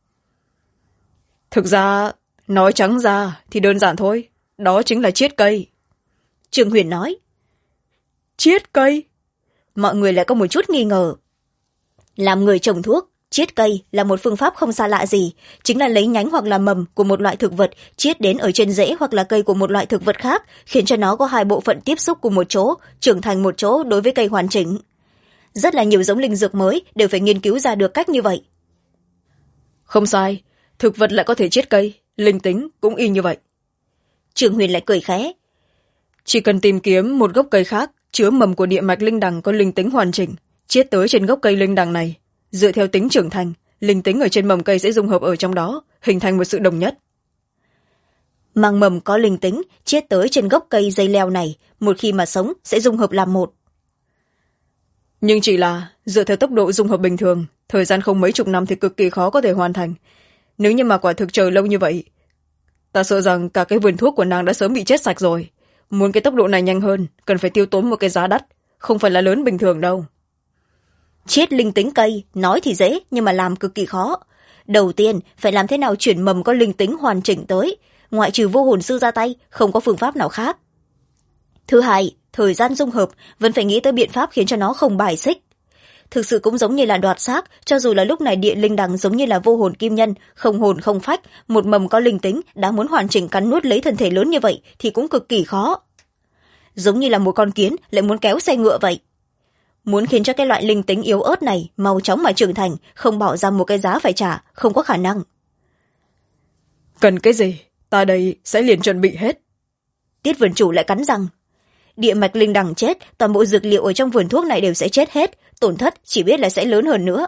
Thực ra nói trắng ra thì đơn giản thôi, đó chính là chiết cây. Trương Huyền nói. Chiết cây? Mọi người lại có một chút nghi ngờ. Làm người trồng thuốc, chiết cây là một phương pháp không xa lạ gì, chính là lấy nhánh hoặc là mầm của một loại thực vật chiết đến ở trên rễ hoặc là cây của một loại thực vật khác, khiến cho nó có hai bộ phận tiếp xúc cùng một chỗ, trưởng thành một chỗ đối với cây hoàn chỉnh. Rất là nhiều giống linh dược mới đều phải nghiên cứu ra được cách như vậy. Không sai, thực vật lại có thể chiết cây, linh tính cũng y như vậy. Trường Huyền lại cười khẽ. Chỉ cần tìm kiếm một gốc cây khác chứa mầm của địa mạch linh đằng có linh tính hoàn chỉnh, chiết tới trên gốc cây linh đằng này, dựa theo tính trưởng thành, linh tính ở trên mầm cây sẽ dung hợp ở trong đó, hình thành một sự đồng nhất. Mang mầm có linh tính chiết tới trên gốc cây dây leo này, một khi mà sống sẽ dung hợp làm một. Nhưng chỉ là dựa theo tốc độ dung hợp bình thường, thời gian không mấy chục năm thì cực kỳ khó có thể hoàn thành. Nếu như mà quả thực chờ lâu như vậy, ta sợ rằng cả cái vườn thuốc của nàng đã sớm bị chết sạch rồi. Muốn cái tốc độ này nhanh hơn, cần phải tiêu tốn một cái giá đắt, không phải là lớn bình thường đâu. Chiết linh tính cây, nói thì dễ nhưng mà làm cực kỳ khó. Đầu tiên phải làm thế nào chuyển mầm có linh tính hoàn chỉnh tới, ngoại trừ vô hồn sư ra tay, không có phương pháp nào khác. Thứ hai, thời gian dung hợp vẫn phải nghĩ tới biện pháp khiến cho nó không bài xích. Thực sự cũng giống như là đoạt xác, cho dù là lúc này địa linh đằng giống như là vô hồn kim nhân, không hồn không phách, một mầm có linh tính đã muốn hoàn chỉnh cắn nuốt lấy thân thể lớn như vậy thì cũng cực kỳ khó. Giống như là một con kiến lại muốn kéo xe ngựa vậy. Muốn khiến cho cái loại linh tính yếu ớt này mau chóng mà trưởng thành, không bỏ ra một cái giá phải trả, không có khả năng. Cần cái gì, ta đây sẽ liền chuẩn bị hết. Tiết vườn chủ lại cắn răng. Địa mạch linh đằng chết, toàn bộ dược liệu ở trong vườn thuốc này đều sẽ chết hết, tổn thất chỉ biết là sẽ lớn hơn nữa.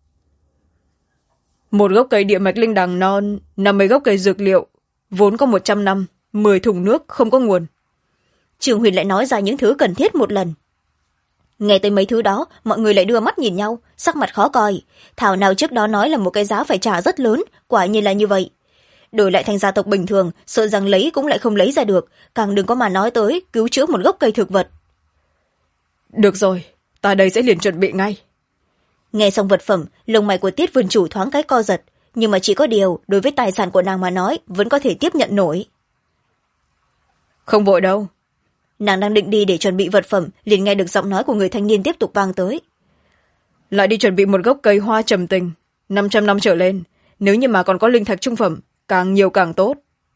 Một gốc cây địa mạch linh đằng non, 50 gốc cây dược liệu, vốn có 100 năm, 10 thùng nước không có nguồn. Trường Huyền lại nói ra những thứ cần thiết một lần. Nghe tới mấy thứ đó, mọi người lại đưa mắt nhìn nhau, sắc mặt khó coi. Thảo nào trước đó nói là một cái giá phải trả rất lớn, quả nhiên là như vậy. Đổi lại thành gia tộc bình thường, sợ rằng lấy cũng lại không lấy ra được, càng đừng có mà nói tới cứu chữa một gốc cây thực vật. Được rồi, ta đây sẽ liền chuẩn bị ngay. Nghe xong vật phẩm, lông mày của Tiết vườn chủ thoáng cái co giật, nhưng mà chỉ có điều đối với tài sản của nàng mà nói vẫn có thể tiếp nhận nổi. Không vội đâu. Nàng đang định đi để chuẩn bị vật phẩm, liền nghe được giọng nói của người thanh niên tiếp tục vang tới. Lại đi chuẩn bị một gốc cây hoa trầm tình, 500 năm trở lên, nếu như mà còn có linh thạch trung phẩm, càng nhiều càng tốt.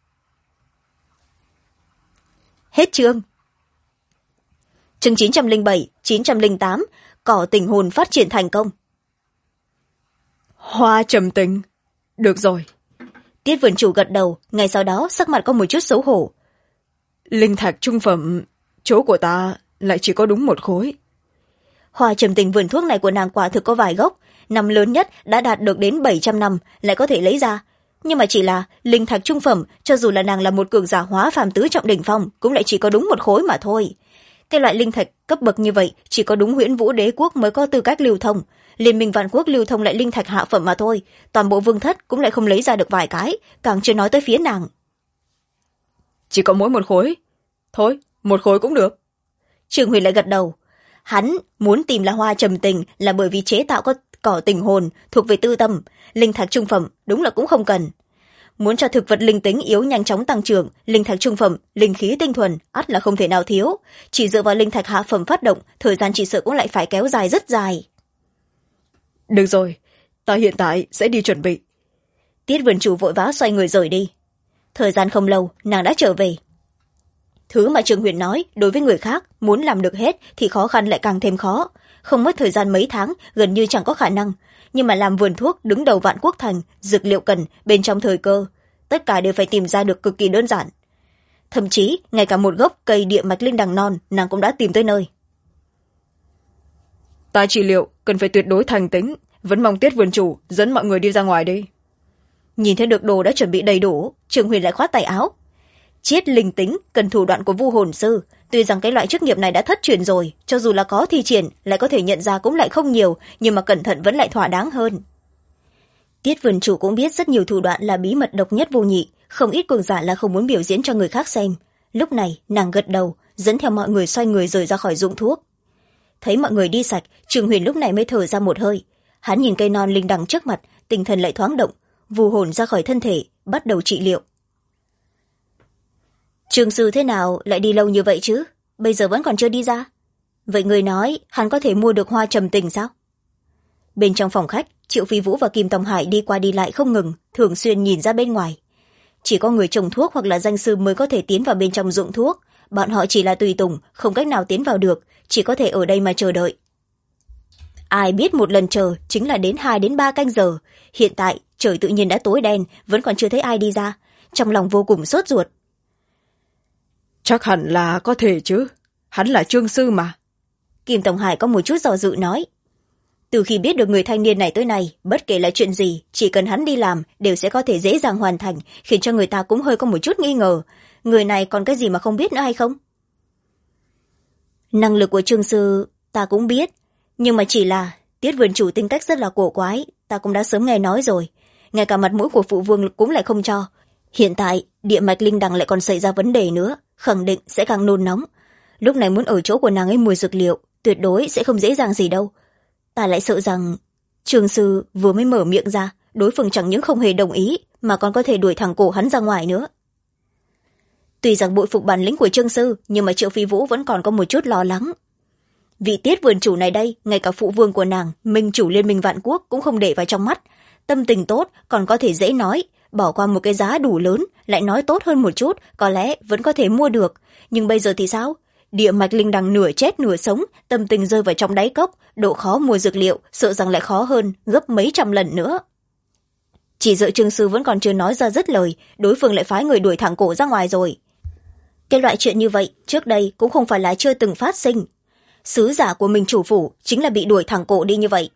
Hết chương. Chương 907, 908, cỏ tình hồn phát triển thành công. Hoa trầm tình. Được rồi. Tiết vườn chủ gật đầu, ngay sau đó sắc mặt có một chút xấu hổ. Linh thạch trung phẩm, chỗ của ta lại chỉ có đúng một khối. Hoa trầm tình vườn thuốc này của nàng quả thực có vài gốc, năm lớn nhất đã đạt được đến 700 năm, lại có thể lấy ra. Nhưng mà chỉ là linh thạch trung phẩm, cho dù là nàng là một cường giả hóa phàm tứ trọng đỉnh phong, cũng lại chỉ có đúng một khối mà thôi. Cái loại linh thạch cấp bậc như vậy chỉ có đúng Huyễn Vũ Đế quốc mới có tư cách lưu thông. Liên minh vạn quốc lưu thông lại linh thạch hạ phẩm mà thôi, toàn bộ vương thất cũng lại không lấy ra được vài cái, càng chưa nói tới phía nàng. Chỉ có mỗi một khối. Thôi, một khối cũng được. Trường Huyền lại gật đầu. Hắn muốn tìm là hoa trầm tình là bởi vì chế tạo có cỏ tình hồn thuộc về tư tâm, linh thạch trung phẩm đúng là cũng không cần. Muốn cho thực vật linh tính yếu nhanh chóng tăng trưởng, linh thạch trung phẩm, linh khí tinh thuần ắt là không thể nào thiếu. Chỉ dựa vào linh thạch hạ phẩm phát động, thời gian chỉ sợ cũng lại phải kéo dài rất dài. Được rồi, ta hiện tại sẽ đi chuẩn bị. Tiết vườn chủ vội vã xoay người rời đi. Thời gian không lâu, nàng đã trở về. thứ mà Trương Huyền nói đối với người khác muốn làm được hết thì khó khăn lại càng thêm khó, không mất thời gian mấy tháng gần như chẳng có khả năng, nhưng mà làm vườn thuốc đứng đầu Vạn Quốc Thành, dược liệu cần bên trong thời cơ, tất cả đều phải tìm ra được cực kỳ đơn giản. Thậm chí ngay cả một gốc cây địa mạch linh đằng non nàng cũng đã tìm tới nơi. Ta trị liệu cần phải tuyệt đối thành tính, vẫn mong Tiết vườn chủ dẫn mọi người đi ra ngoài đi. Nhìn thấy được đồ đã chuẩn bị đầy đủ, Trương Huyền lại khoát tay áo. Chiết linh tính cần thủ đoạn của vu hồn sư, tuy rằng cái loại chức nghiệp này đã thất truyền rồi, cho dù là có thi triển lại có thể nhận ra cũng lại không nhiều, nhưng mà cẩn thận vẫn lại thỏa đáng hơn. Tiết vườn chủ cũng biết rất nhiều thủ đoạn là bí mật độc nhất vô nhị, không ít cường giả là không muốn biểu diễn cho người khác xem. Lúc này nàng gật đầu, dẫn theo mọi người xoay người rời ra khỏi dụng thuốc. Thấy mọi người đi sạch, Trương Huyền lúc này mới thở ra một hơi. Hắn nhìn cây non linh đằng trước mặt, tinh thần lại thoáng động, vu hồn ra khỏi thân thể, bắt đầu trị liệu. Trương sư thế nào lại đi lâu như vậy chứ, bây giờ vẫn còn chưa đi ra? Vậy người nói hắn có thể mua được hoa trầm tình sao? Bên trong phòng khách, Triệu Phi Vũ và Kim Tông Hải đi qua đi lại không ngừng, thường xuyên nhìn ra bên ngoài. Chỉ có người trồng thuốc hoặc là danh sư mới có thể tiến vào bên trong ruộng thuốc, bọn họ chỉ là tùy tùng, không cách nào tiến vào được, chỉ có thể ở đây mà chờ đợi. Ai biết một lần chờ chính là đến 2 đến 3 canh giờ, hiện tại trời tự nhiên đã tối đen, vẫn còn chưa thấy ai đi ra, trong lòng vô cùng sốt ruột. Chắc hẳn là có thể chứ, hắn là Trương sư mà. Kim Tông Hải có một chút do dự nói. Từ khi biết được người thanh niên này tới nay, bất kể là chuyện gì, chỉ cần hắn đi làm đều sẽ có thể dễ dàng hoàn thành, khiến cho người ta cũng hơi có một chút nghi ngờ. Người này còn cái gì mà không biết nữa hay không? Năng lực của Trương sư ta cũng biết, nhưng mà chỉ là Tiết vườn chủ tính cách rất là cổ quái, ta cũng đã sớm nghe nói rồi. Ngay cả mặt mũi của phụ vương cũng lại không cho. Hiện tại địa mạch linh đằng lại còn xảy ra vấn đề nữa, khẳng định sẽ càng nôn nóng. Lúc này muốn ở chỗ của nàng ấy mua dược liệu, tuyệt đối sẽ không dễ dàng gì đâu. Ta lại sợ rằng Trương sư vừa mới mở miệng ra, đối phương chẳng những không hề đồng ý mà còn có thể đuổi thẳng cổ hắn ra ngoài nữa. Tuy rằng bội phục bản lĩnh của Trương sư, nhưng mà Triệu Phi Vũ vẫn còn có một chút lo lắng. Vị Tiết vườn chủ này đây, ngay cả phụ vương của nàng, minh chủ Liên minh Vạn Quốc cũng không để vào trong mắt. Tâm tình tốt còn có thể dễ nói, bỏ qua một cái giá đủ lớn lại nói tốt hơn một chút, có lẽ vẫn có thể mua được. Nhưng bây giờ thì sao? Địa mạch linh đằng nửa chết nửa sống, tâm tình rơi vào trong đáy cốc, độ khó mua dược liệu sợ rằng lại khó hơn gấp mấy trăm lần nữa. Chỉ sợ Trương sư vẫn còn chưa nói ra dứt lời, đối phương lại phái người đuổi thẳng cổ ra ngoài rồi. Cái loại chuyện như vậy trước đây cũng không phải là chưa từng phát sinh. Sứ giả của mình chủ phủ chính là bị đuổi thẳng cổ đi như vậy.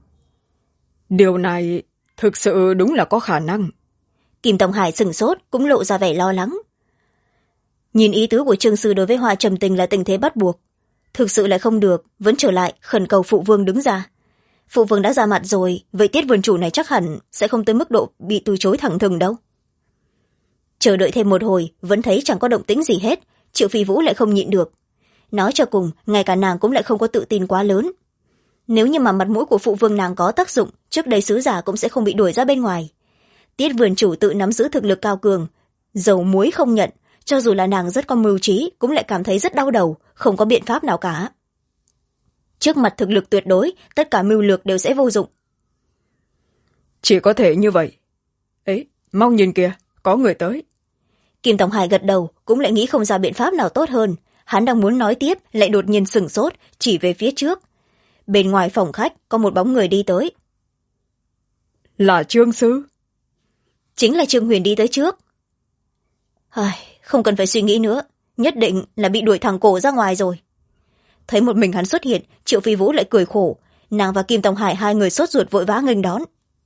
Điều này thực sự đúng là có khả năng. Kim Tông Hải sửng sốt, cũng lộ ra vẻ lo lắng. Nhìn ý tứ của Trương sư đối với Hoa Trầm Tình là tình thế bắt buộc, thực sự lại không được, vẫn trở lại khẩn cầu phụ vương đứng ra. Phụ vương đã ra mặt rồi, vậy Tiết vườn chủ này chắc hẳn sẽ không tới mức độ bị từ chối thẳng thừng đâu. Chờ đợi thêm một hồi, vẫn thấy chẳng có động tĩnh gì hết, Triệu Phi Vũ lại không nhịn được. Nói cho cùng, ngay cả nàng cũng lại không có tự tin quá lớn. Nếu như mà mặt mũi của phụ vương nàng có tác dụng, trước đây sứ giả cũng sẽ không bị đuổi ra bên ngoài. Tiết vườn chủ tự nắm giữ thực lực cao cường, dầu muối không nhận, cho dù là nàng rất có mưu trí cũng lại cảm thấy rất đau đầu, không có biện pháp nào cả. Trước mặt thực lực tuyệt đối, tất cả mưu lược đều sẽ vô dụng. Chỉ có thể như vậy. Ấy, mau nhìn kìa, có người tới. Kim Tông Hải gật đầu, cũng lại nghĩ không ra biện pháp nào tốt hơn. Hắn đang muốn nói tiếp, lại đột nhiên sửng sốt, chỉ về phía trước. Bên ngoài phòng khách có một bóng người đi tới. Là Trương sư? Chính là Trương Huyền đi tới trước. Không cần phải suy nghĩ nữa, nhất định là bị đuổi thẳng cổ ra ngoài rồi. Thấy một mình hắn xuất hiện, Triệu Phi Vũ lại cười khổ. Nàng và Kim Tông Hải hai người sốt ruột vội vã nghênh đón.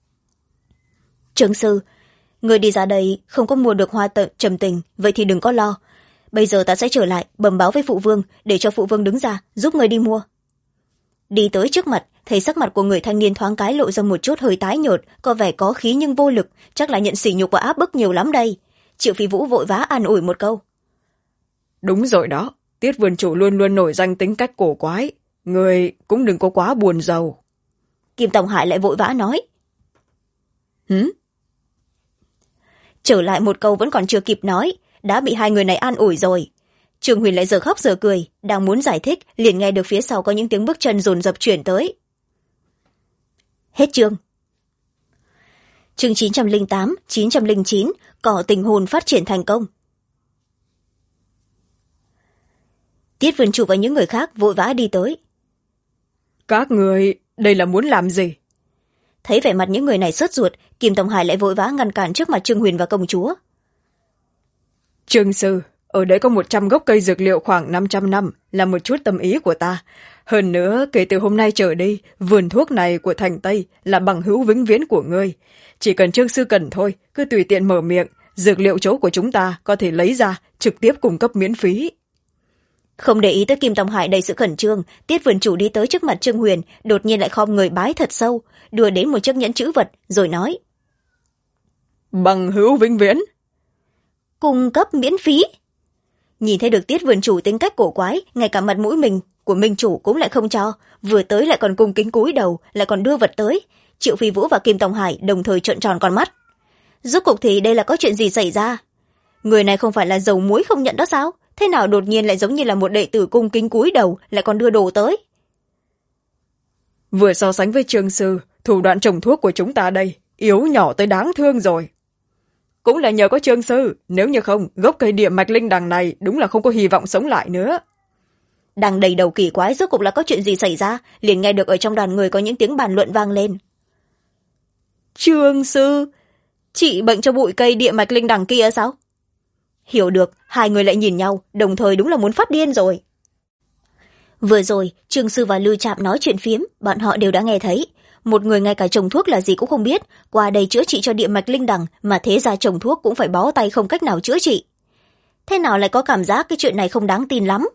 Trương sư, người đi ra đây không có mua được hoa trầm tình, vậy thì đừng có lo. Bây giờ ta sẽ trở lại bẩm báo với phụ vương, để cho phụ vương đứng ra giúp người đi mua. Đi tới trước mặt, thấy sắc mặt của người thanh niên thoáng cái lộ ra một chút hơi tái nhợt, có vẻ có khí nhưng vô lực, chắc là nhận sỉ nhục và áp bức nhiều lắm đây. Triệu Phi Vũ vội vã an ủi một câu. Đúng rồi đó, Tiết vườn chủ luôn luôn nổi danh tính cách cổ quái, người cũng đừng có quá buồn rầu. Kim Tông Hải lại vội vã nói. Trở lại một câu vẫn còn chưa kịp nói, đã bị hai người này an ủi rồi. Trương Huyền lại giờ khóc giờ cười, đang muốn giải thích liền nghe được phía sau có những tiếng bước chân dồn dập chuyển tới. Hết chương. Chương 908, 909, cỏ tình hồn phát triển thành công. Tiết Vân Chủ và những người khác vội vã đi tới. Các người đây là muốn làm gì? Thấy vẻ mặt những người này sốt ruột, Kim Tông Hải lại vội vã ngăn cản trước mặt Trương Huyền và công chúa. Trương sư, ở đây có 100 gốc cây dược liệu khoảng 500 năm, là một chút tâm ý của ta. Hơn nữa, kể từ hôm nay trở đi, vườn thuốc này của thành Tây là bằng hữu vĩnh viễn của ngươi. Chỉ cần Trương sư cần thôi, cứ tùy tiện mở miệng, dược liệu chỗ của chúng ta có thể lấy ra, trực tiếp cung cấp miễn phí. Không để ý tới Kim Tông Hải đầy sự khẩn trương, Tiết Vườn Chủ đi tới trước mặt Trương Huyền, đột nhiên lại khom người bái thật sâu, đưa đến một chiếc nhẫn chữ vật, rồi nói. Bằng hữu vĩnh viễn. Cung cấp miễn phí. Nhìn thấy được Tiết Vườn Chủ tính cách cổ quái, ngay cả mặt mũi mình của Minh Chủ cũng lại không cho, vừa tới lại còn cung kính cúi đầu, lại còn đưa vật tới. Triệu Phi Vũ và Kim Tông Hải đồng thời trợn tròn con mắt. Rốt cuộc thì đây là có chuyện gì xảy ra? Người này không phải là dầu muối không nhận đó sao? Thế nào đột nhiên lại giống như là một đệ tử cung kính cúi đầu, lại còn đưa đồ tới? Vừa so sánh với Trương sư, thủ đoạn trồng thuốc của chúng ta đây yếu nhỏ tới đáng thương rồi. Cũng là nhờ có Trương sư, nếu như không, gốc cây địa mạch linh đằng này đúng là không có hy vọng sống lại nữa. Đang đầy đầu kỳ quái rốt cuộc là có chuyện gì xảy ra, liền nghe được ở trong đoàn người có những tiếng bàn luận vang lên. Trương sư, trị bệnh cho bụi cây địa mạch linh đằng kia sao? Hiểu được, hai người lại nhìn nhau, đồng thời đúng là muốn phát điên rồi. Vừa rồi, Trương sư và Lưu Trạm nói chuyện phiếm, bọn họ đều đã nghe thấy. Một người ngay cả trồng thuốc là gì cũng không biết, qua đây chữa trị cho địa mạch linh đằng mà thế ra trồng thuốc cũng phải bó tay không cách nào chữa trị. Thế nào lại có cảm giác cái chuyện này không đáng tin lắm?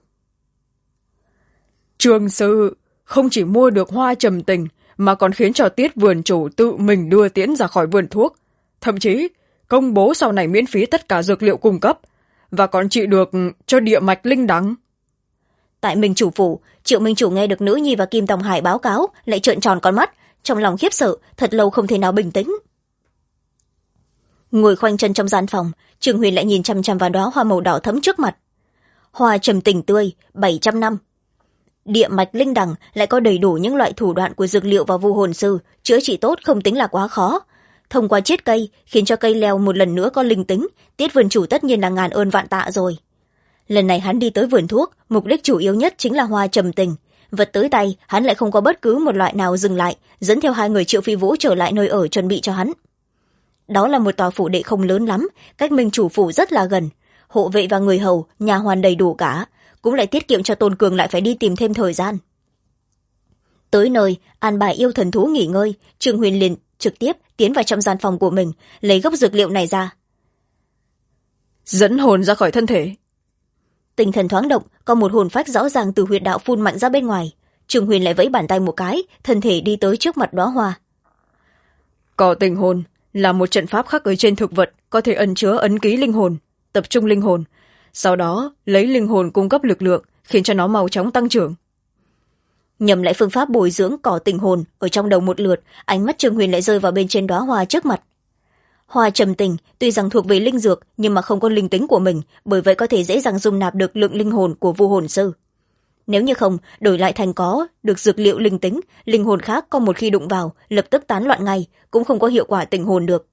Trương sư không chỉ mua được hoa trầm tình mà còn khiến cho Tiết Vườn Chủ tự mình đưa tiễn ra khỏi vườn thuốc, thậm chí công bố sau này miễn phí tất cả dược liệu cung cấp và còn trị được cho địa mạch linh đằng. Tại Minh Chủ phủ, Triệu Minh Chủ nghe được nữ nhi và Kim Tông Hải báo cáo lại trợn tròn con mắt, trong lòng khiếp sợ, thật lâu không thể nào bình tĩnh. Ngồi khoanh chân trong gian phòng, Trương Huyền lại nhìn chăm chăm vào đóa hoa màu đỏ thẫm trước mặt. Hoa trầm tình tươi, 700 năm. Địa mạch linh đằng lại có đầy đủ những loại thủ đoạn của dược liệu và vu hồn sư, chữa trị tốt không tính là quá khó. Thông qua chiết cây, khiến cho cây leo một lần nữa có linh tính, Tiết Vườn Chủ tất nhiên là ngàn ơn vạn tạ rồi. Lần này hắn đi tới vườn thuốc, mục đích chủ yếu nhất chính là hoa trầm tình. Vật tới tay, hắn lại không có bất cứ một loại nào dừng lại, dẫn theo hai người Triệu Phi Vũ trở lại nơi ở chuẩn bị cho hắn. Đó là một tòa phủ đệ không lớn lắm, cách Minh Chủ phủ rất là gần. Hộ vệ và người hầu, nhà hoàn đầy đủ cả, cũng lại tiết kiệm cho Tôn Cường lại phải đi tìm thêm thời gian. Tới nơi, an bài yêu thần thú nghỉ ngơi, Trương Huyền liền trực tiếp tiến vào trong gian phòng của mình, lấy gốc dược liệu này ra. Dẫn hồn ra khỏi thân thể. Tinh thần thoáng động, có một hồn phách rõ ràng từ huyệt đạo phun mạnh ra bên ngoài. Trương Huyền lại vẫy bàn tay một cái, thân thể đi tới trước mặt đóa hoa. Cỏ tình hồn là một trận pháp khắc ở trên thực vật, có thể ẩn chứa ấn ký linh hồn, tập trung linh hồn, sau đó lấy linh hồn cung cấp lực lượng, khiến cho nó mau chóng tăng trưởng. Nhầm lại phương pháp bồi dưỡng cỏ tình hồn ở trong đầu một lượt, ánh mắt Trương Huyền lại rơi vào bên trên đóa hoa trước mặt. Hoa trầm tình tuy rằng thuộc về linh dược nhưng mà không có linh tính của mình, bởi vậy có thể dễ dàng dung nạp được lượng linh hồn của vu hồn sư. Nếu như không, đổi lại thành có được dược liệu linh tính, linh hồn khác có một khi đụng vào lập tức tán loạn ngay, cũng không có hiệu quả tình hồn được.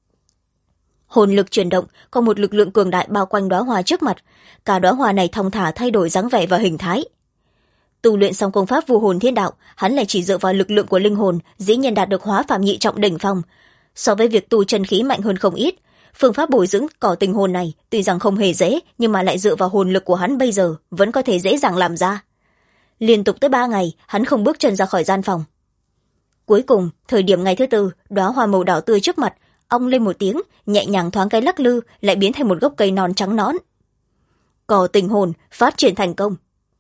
Hồn lực chuyển động, có một lực lượng cường đại bao quanh đóa hoa trước mặt, cả đóa hoa này thong thả thay đổi dáng vẻ và hình thái. Tu luyện xong công pháp vu hồn thiên đạo, hắn lại chỉ dựa vào lực lượng của linh hồn dĩ nhiên đạt được hóa phàm nhị trọng đỉnh phong. So với việc tu chân khí mạnh hơn không ít, phương pháp bồi dưỡng cỏ tình hồn này tuy rằng không hề dễ, nhưng mà lại dựa vào hồn lực của hắn bây giờ vẫn có thể dễ dàng làm ra. Liên tục tới 3 ngày, hắn không bước chân ra khỏi gian phòng. Cuối cùng, thời điểm ngày thứ 4, đóa hoa màu đỏ tươi trước mặt ong lên một tiếng, nhẹ nhàng thoáng cái lắc lư, lại biến thành một gốc cây non trắng nõn. Cỏ tình hồn phát triển thành công.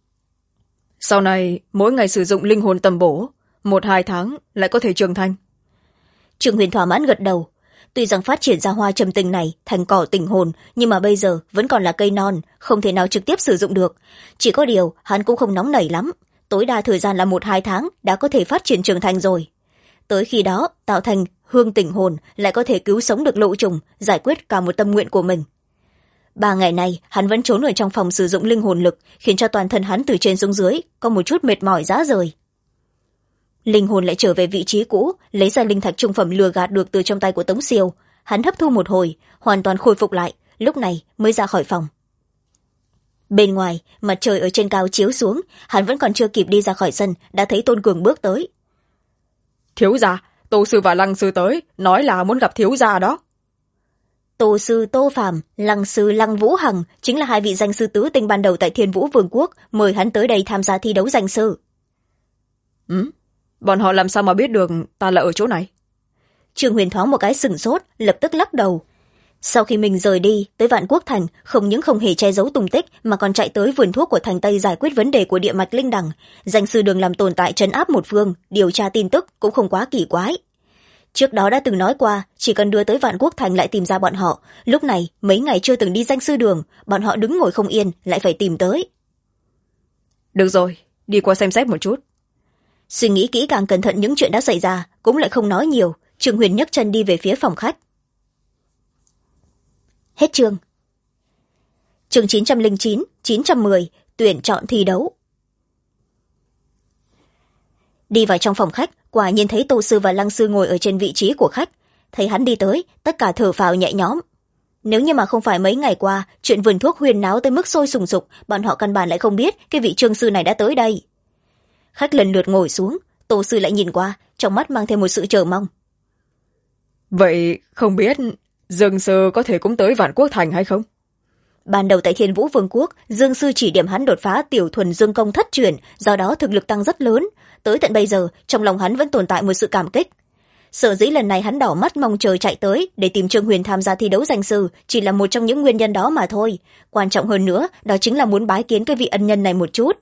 Sau này, mỗi ngày sử dụng linh hồn tầm bổ, 1-2 tháng lại có thể trưởng thành. Trương Huyền thỏa mãn gật đầu. Tuy rằng phát triển ra hoa trầm tình này thành cỏ tình hồn, nhưng mà bây giờ vẫn còn là cây non, không thể nào trực tiếp sử dụng được. Chỉ có điều, hắn cũng không nóng nảy lắm. Tối đa thời gian là 1-2 tháng đã có thể phát triển trưởng thành rồi. Tới khi đó, tạo thành hương tình hồn lại có thể cứu sống được lỗ trùng, giải quyết cả một tâm nguyện của mình. 3 ngày này, hắn vẫn trốn ở trong phòng sử dụng linh hồn lực, khiến cho toàn thân hắn từ trên xuống dưới có một chút mệt mỏi rã rời. Linh hồn lại trở về vị trí cũ, lấy ra linh thạch trung phẩm lừa gạt được từ trong tay của Tống Siêu. Hắn hấp thu một hồi, hoàn toàn khôi phục lại, lúc này mới ra khỏi phòng. Bên ngoài mặt trời ở trên cao chiếu xuống, hắn vẫn còn chưa kịp đi ra khỏi sân đã thấy Tôn Cường bước tới. Thiếu gia, Tô sư và Lăng sư tới, nói là muốn gặp thiếu gia đó. Tô sư Tô Phàm, Lăng sư Lăng Vũ Hằng chính là hai vị danh sư tứ tinh ban đầu tại Thiên Vũ Vương quốc, mời hắn tới đây tham gia thi đấu danh sư. Bọn họ làm sao mà biết được ta là ở chỗ này? Trương Huyền thoáng một cái sửng sốt, lập tức lắc đầu. Sau khi mình rời đi tới Vạn Quốc Thành, không những không hề che giấu tung tích mà còn chạy tới vườn thuốc của thành Tây giải quyết vấn đề của địa mạch linh đằng. Danh sư Đường làm tồn tại trấn áp một phương, điều tra tin tức cũng không quá kỳ quái. Trước đó đã từng nói qua, chỉ cần đưa tới Vạn Quốc Thành lại tìm ra bọn họ. Lúc này mấy ngày chưa từng đi danh sư Đường, bọn họ đứng ngồi không yên, lại phải tìm tới. Được rồi, đi qua xem xét một chút. Suy nghĩ kỹ càng cẩn thận những chuyện đã xảy ra, cũng lại không nói nhiều. Trương Huyền nhấc chân đi về phía phòng khách. Hết chương. Chương 909, 910, tuyển chọn thi đấu. Đi vào trong phòng khách, quả nhiên thấy Tô sư và Lăng sư ngồi ở trên vị trí của khách. Thấy hắn đi tới, tất cả thở phào nhẹ nhõm. Nếu như mà không phải mấy ngày qua chuyện vườn thuốc huyền náo tới mức sôi sùng sục, bọn họ căn bản lại không biết cái vị Trương sư này đã tới đây. Khách lần lượt ngồi xuống, Tô sư lại nhìn qua, trong mắt mang thêm một sự chờ mong. Vậy không biết Dương sư có thể cũng tới Vạn Quốc Thành hay không? Ban đầu tại Thiên Vũ Vương quốc, Dương sư chỉ điểm hắn đột phá tiểu thuần dương công thất truyền, do đó thực lực tăng rất lớn. Tới tận bây giờ, trong lòng hắn vẫn tồn tại một sự cảm kích. Sở dĩ lần này hắn đỏ mắt mong chờ chạy tới để tìm Trương Huyền tham gia thi đấu danh sư chỉ là một trong những nguyên nhân đó mà thôi. Quan trọng hơn nữa, đó chính là muốn bái kiến cái vị ân nhân này một chút.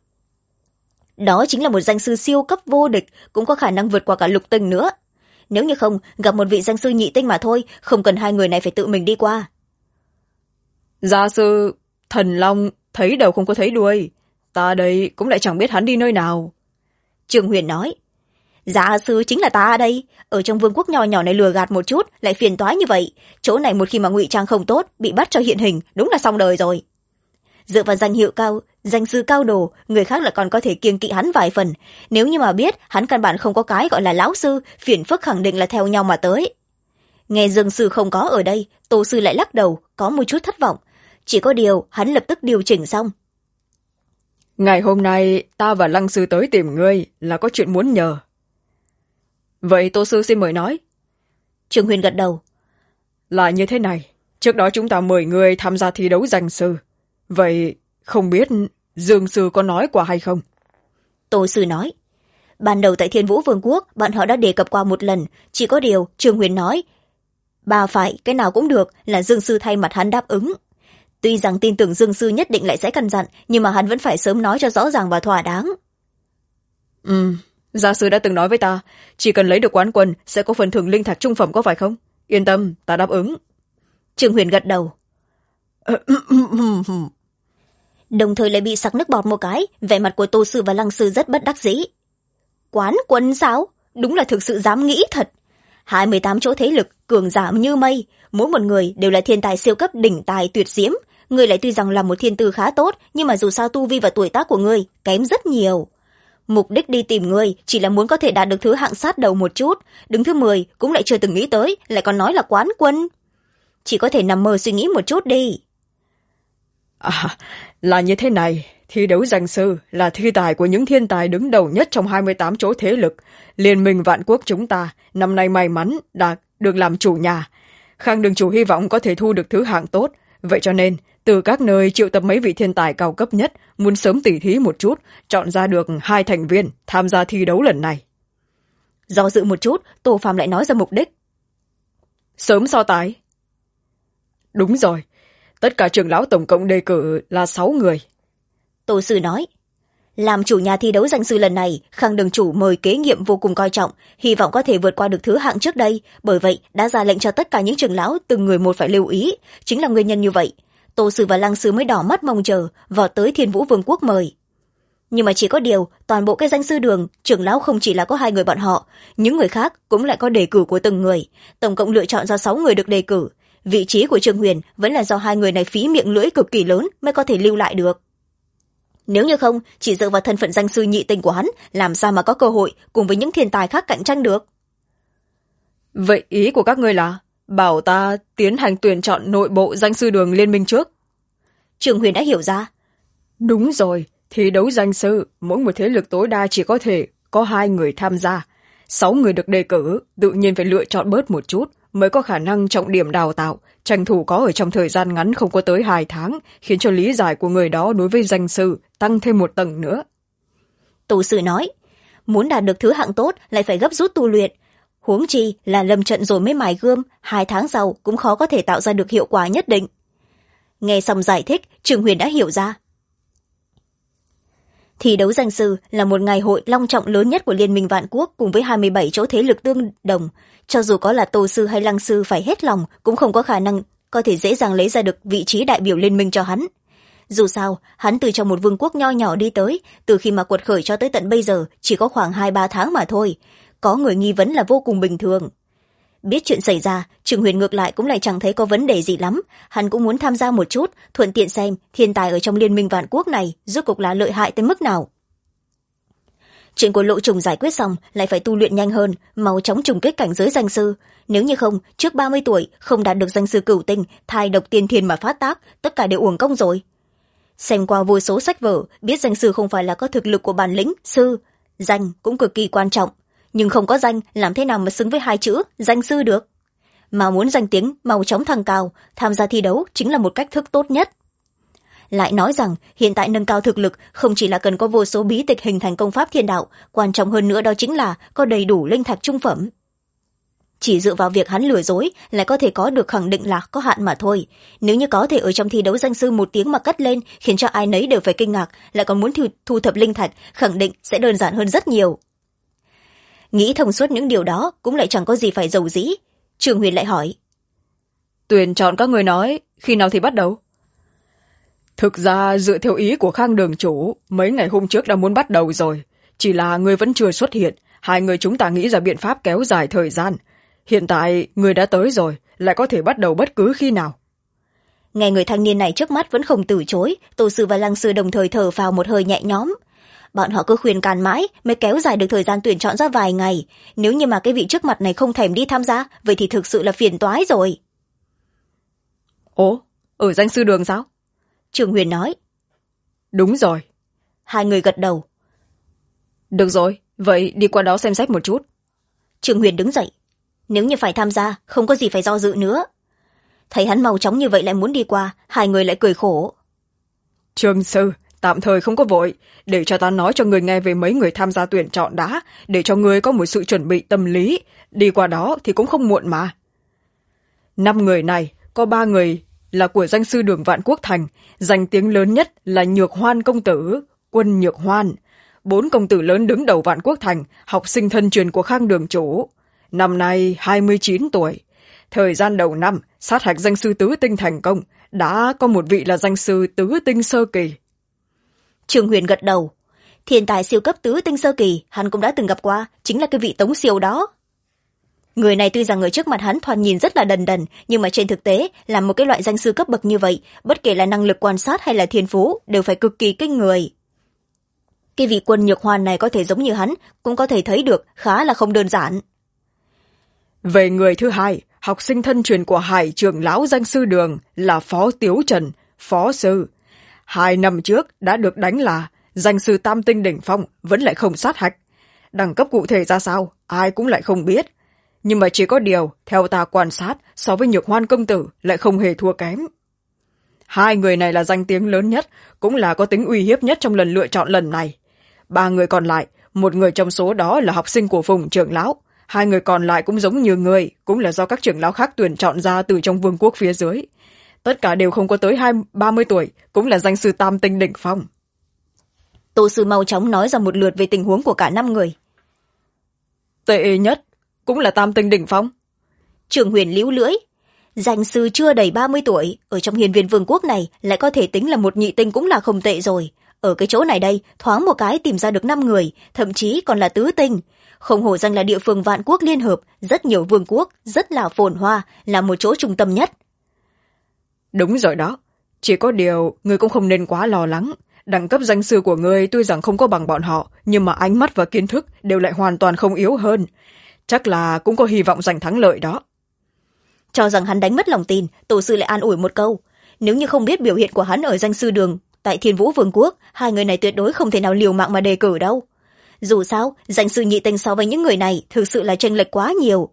Đó chính là một danh sư siêu cấp vô địch, cũng có khả năng vượt qua cả lục tinh nữa. Nếu như không, gặp một vị danh sư nhị tinh mà thôi, không cần hai người này phải tự mình đi qua. Gia sư, Thần Long, thấy đầu không có thấy đuôi. Ta đây cũng lại chẳng biết hắn đi nơi nào. Trương Huyền nói. Gia sư chính là ta đây, ở trong vương quốc nhỏ nhỏ này lừa gạt một chút, lại phiền toái như vậy. Chỗ này một khi mà ngụy trang không tốt, bị bắt cho hiện hình, đúng là xong đời rồi. Dựa vào danh hiệu cao, danh sư cao đồ, người khác lại còn có thể kiêng kỵ hắn vài phần. Nếu như mà biết hắn căn bản không có cái gọi là lão sư, phiền phức khẳng định là theo nhau mà tới. Nghe Dương sư không có ở đây, Tô sư lại lắc đầu, có một chút thất vọng. Chỉ có điều hắn lập tức điều chỉnh xong. Ngày hôm nay ta và Lăng sư tới tìm ngươi là có chuyện muốn nhờ. Vậy Tô sư xin mời nói. Trương Huyền gật đầu. Là như thế này, trước đó chúng ta mời ngươi tham gia thi đấu danh sư. Vậy không biết Dương sư có nói qua hay không? Tô sư nói. Ban đầu tại Thiên Vũ Vương quốc, bọn họ đã đề cập qua một lần, chỉ có điều Trương Huyền nói bà phải cái nào cũng được là Dương sư thay mặt hắn đáp ứng. Tuy rằng tin tưởng Dương sư nhất định lại sẽ căn dặn, nhưng mà hắn vẫn phải sớm nói cho rõ ràng và thỏa đáng. Gia sư đã từng nói với ta, chỉ cần lấy được quán quân sẽ có phần thưởng linh thạch trung phẩm có phải không? Yên tâm, ta đáp ứng. Trương Huyền gật đầu. Đồng thời lại bị sặc nước bọt một cái, vẻ mặt của Tô sư và Lăng sư rất bất đắc dĩ. Quán quân sao? Đúng là thực sự dám nghĩ thật. 28 chỗ thế lực, cường giả như mây, mỗi một người đều là thiên tài siêu cấp đỉnh tài tuyệt diễm. Người lại tuy rằng là một thiên tư khá tốt, nhưng mà dù sao tu vi và tuổi tác của ngươi kém rất nhiều. Mục đích đi tìm ngươi chỉ là muốn có thể đạt được thứ hạng sát đầu một chút, đứng thứ 10 cũng lại chưa từng nghĩ tới, lại còn nói là quán quân. Chỉ có thể nằm mơ suy nghĩ một chút đi. Là như thế này, thi đấu danh sư là thi tài của những thiên tài đứng đầu nhất trong 28 chỗ thế lực. Liên minh Vạn Quốc chúng ta năm nay may mắn được làm chủ nhà. Khang đường chủ hy vọng có thể thu được thứ hạng tốt. Vậy cho nên, từ các nơi triệu tập mấy vị thiên tài cao cấp nhất, muốn sớm tỉ thí một chút, chọn ra được 2 thành viên tham gia thi đấu lần này. Do dự một chút, Tô Phàm lại nói ra mục đích. Sớm so tài. Đúng rồi, tất cả trưởng lão tổng cộng đề cử là 6 người. Tô sư nói. Làm chủ nhà thi đấu danh sư lần này, Khang đường chủ mời kế nhiệm vô cùng coi trọng, hy vọng có thể vượt qua được thứ hạng trước đây, bởi vậy đã ra lệnh cho tất cả những trưởng lão từng người một phải lưu ý, chính là nguyên nhân như vậy. Tô sư và Lăng sư mới đỏ mắt mong chờ vào tới Thiên Vũ Vương quốc mời. Nhưng mà chỉ có điều, toàn bộ cái danh sư đường, trưởng lão không chỉ là có 2 người bọn họ, những người khác cũng lại có đề cử của từng người, tổng cộng lựa chọn ra 6 người được đề cử. Vị trí của Trương Huyền vẫn là do 2 người này phí miệng lưỡi cực kỳ lớn mới có thể lưu lại được. Nếu như không, chỉ dựa vào thân phận danh sư nhị tinh của hắn, làm sao mà có cơ hội cùng với những thiên tài khác cạnh tranh được. Vậy ý của các ngươi là bảo ta tiến hành tuyển chọn nội bộ danh sư đường liên minh trước? Trương Huyền đã hiểu ra. Đúng rồi, thi đấu danh sư, mỗi một thế lực tối đa chỉ có thể có 2 người tham gia. 6 người được đề cử, tự nhiên phải lựa chọn bớt một chút, mới có khả năng trọng điểm đào tạo, tranh thủ có ở trong thời gian ngắn không có tới 2 tháng, khiến cho lý giải của người đó đối với danh sư tăng thêm một tầng nữa. Tổ sư nói, muốn đạt được thứ hạng tốt lại phải gấp rút tu luyện. Huống chi là lâm trận rồi mới mài gươm, 2 tháng sau cũng khó có thể tạo ra được hiệu quả nhất định. Nghe xong giải thích, Trường Huyền đã hiểu ra. Thi đấu danh sư là một ngày hội long trọng lớn nhất của Liên minh Vạn Quốc cùng với 27 chỗ thế lực tương đồng. Cho dù có là Tô sư hay Lăng sư phải hết lòng cũng không có khả năng có thể dễ dàng lấy ra được vị trí đại biểu liên minh cho hắn. Dù sao, hắn từ trong một vương quốc nho nhỏ đi tới, từ khi mà quật khởi cho tới tận bây giờ chỉ có khoảng 2-3 tháng mà thôi. Có người nghi vấn là vô cùng bình thường. Biết chuyện xảy ra, Trường Huyền ngược lại cũng lại chẳng thấy có vấn đề gì lắm. Hắn cũng muốn tham gia một chút, thuận tiện xem thiên tài ở trong Liên minh Vạn Quốc này rốt cuộc là lợi hại tới mức nào. Chuyện của Lộ Trùng giải quyết xong, lại phải tu luyện nhanh hơn, mau chóng trùng kích cảnh giới danh sư. Nếu như không, trước 30 tuổi không đạt được danh sư cửu tinh, thai độc tiên thiên mà phát tác, tất cả đều uổng công rồi. Xem qua vô số sách vở, biết danh sư không phải là có thực lực của bản lĩnh sư, danh cũng cực kỳ quan trọng, nhưng không có danh làm thế nào mà xứng với 2 chữ danh sư được. Mà muốn danh tiếng mau chóng thăng cao, tham gia thi đấu chính là một cách thức tốt nhất. Lại nói rằng hiện tại nâng cao thực lực không chỉ là cần có vô số bí tịch hình thành công pháp thiên đạo, quan trọng hơn nữa đó chính là có đầy đủ linh thạch trung phẩm. Chỉ dựa vào việc hắn lừa dối lại có thể có được khẳng định là có hạn mà thôi. Nếu như có thể ở trong thi đấu danh sư một tiếng mà cất lên, khiến cho ai nấy đều phải kinh ngạc, lại còn muốn thu thập linh thạch, khẳng định sẽ đơn giản hơn rất nhiều. Nghĩ thông suốt những điều đó cũng lại chẳng có gì phải giàu dĩ. Trường Huyền lại hỏi, Tuyển chọn các người nói khi nào thì bắt đầu? Thực ra dựa theo ý của Khang đường chủ, mấy ngày hôm trước đã muốn bắt đầu rồi, chỉ là người vẫn chưa xuất hiện. 2 người chúng ta nghĩ ra biện pháp kéo dài thời gian. Hiện tại người đã tới rồi, lại có thể bắt đầu bất cứ khi nào. Nghe người thanh niên này trước mắt vẫn không từ chối, Tô sư và Lăng sư đồng thời thở phào một hơi nhẹ nhõm. Bọn họ cứ khuyên can mãi mới kéo dài được thời gian tuyển chọn ra vài ngày. Nếu như mà cái vị trước mặt này không thèm đi tham gia, vậy thì thực sự là phiền toái rồi. Ồ, ở danh sư đường sao? Trường Huyền nói. Đúng rồi. 2 người gật đầu. Được rồi, vậy đi qua đó xem xét một chút. Trường Huyền đứng dậy. Nếu như phải tham gia, không có gì phải do dự nữa. Thấy hắn mau chóng như vậy lại muốn đi qua, 2 người lại cười khổ. Trường sư, tạm thời không có vội, để cho ta nói cho người nghe về mấy người tham gia tuyển chọn đã, để cho người có một sự chuẩn bị tâm lý. Đi qua đó thì cũng không muộn mà. 5 người này, có 3 người là của danh sư đường Vạn Quốc Thành, danh tiếng lớn nhất là Nhược Hoan công tử, Quân Nhược Hoan. 4 công tử lớn đứng đầu Vạn Quốc Thành, học sinh thân truyền của Khang đường chủ. Năm nay 29 tuổi. Thời gian đầu năm, sát hạch danh sư tứ tinh thành công, đã có một vị là danh sư tứ tinh sơ kỳ. Trường Huyền gật đầu. Thiên tài siêu cấp tứ tinh sơ kỳ, hắn cũng đã từng gặp qua, chính là cái vị Tống Siêu đó. Người này tuy rằng người trước mặt hắn thoạt nhìn rất là đần đần, nhưng mà trên thực tế là một cái loại danh sư cấp bậc như vậy, bất kể là năng lực quan sát hay là thiên phú đều phải cực kỳ kinh người. Cái vị Quân Nhược Hoan này có thể giống như hắn, cũng có thể thấy được khá là không đơn giản. Về người thứ 2, học sinh thân truyền của Hải trưởng lão danh sư đường là Phó Tiếu Trần, phó sư. 2 năm trước đã được đánh là danh sư tam tinh đỉnh phong, vẫn lại không sát hạch. Đẳng cấp cụ thể ra sao, ai cũng lại không biết. Nhưng mà chỉ có điều, theo ta quan sát, so với Nhược Hoan công tử lại không hề thua kém. 2 người này là danh tiếng lớn nhất, cũng là có tính uy hiếp nhất trong lần lựa chọn lần này. 3 người còn lại, 1 người trong số đó là học sinh của Phùng trưởng lão. 2 người còn lại cũng giống như người, cũng là do các trưởng lão khác tuyển chọn ra từ trong vương quốc phía dưới. Tất cả đều không có tới 30 tuổi, cũng là danh sư tam tinh đỉnh phong. Tô sư mau chóng nói ra một lượt về tình huống của cả 5 người. Tệ nhất cũng là tam tinh đỉnh phong. Trường Huyền líu lưỡi. Danh sư chưa đầy 30 tuổi, ở trong hiền viên vương quốc này lại có thể tính là một nhị tinh cũng là không tệ rồi. Ở cái chỗ này đây, thoáng một cái tìm ra được 5 người, thậm chí còn là tứ tinh. Không hổ danh là địa phương Vạn Quốc liên hợp, rất nhiều vương quốc, rất là phồn hoa, là một chỗ trung tâm nhất. Đúng rồi đó, chỉ có điều người cũng không nên quá lo lắng. Đẳng cấp danh sư của người tuy rằng không có bằng bọn họ, nhưng mà ánh mắt và kiến thức đều lại hoàn toàn không yếu hơn. Chắc là cũng có hy vọng giành thắng lợi đó. Cho rằng hắn đánh mất lòng tin, tổ sư lại an ủi một câu. Nếu như không biết biểu hiện của hắn ở danh sư đường tại Thiên Vũ Vương quốc hai người này tuyệt đối không thể nào liều mạng mà đề cử đâu. Dù sao danh sư nhị tinh so với những người này thực sự là chênh lệch quá nhiều.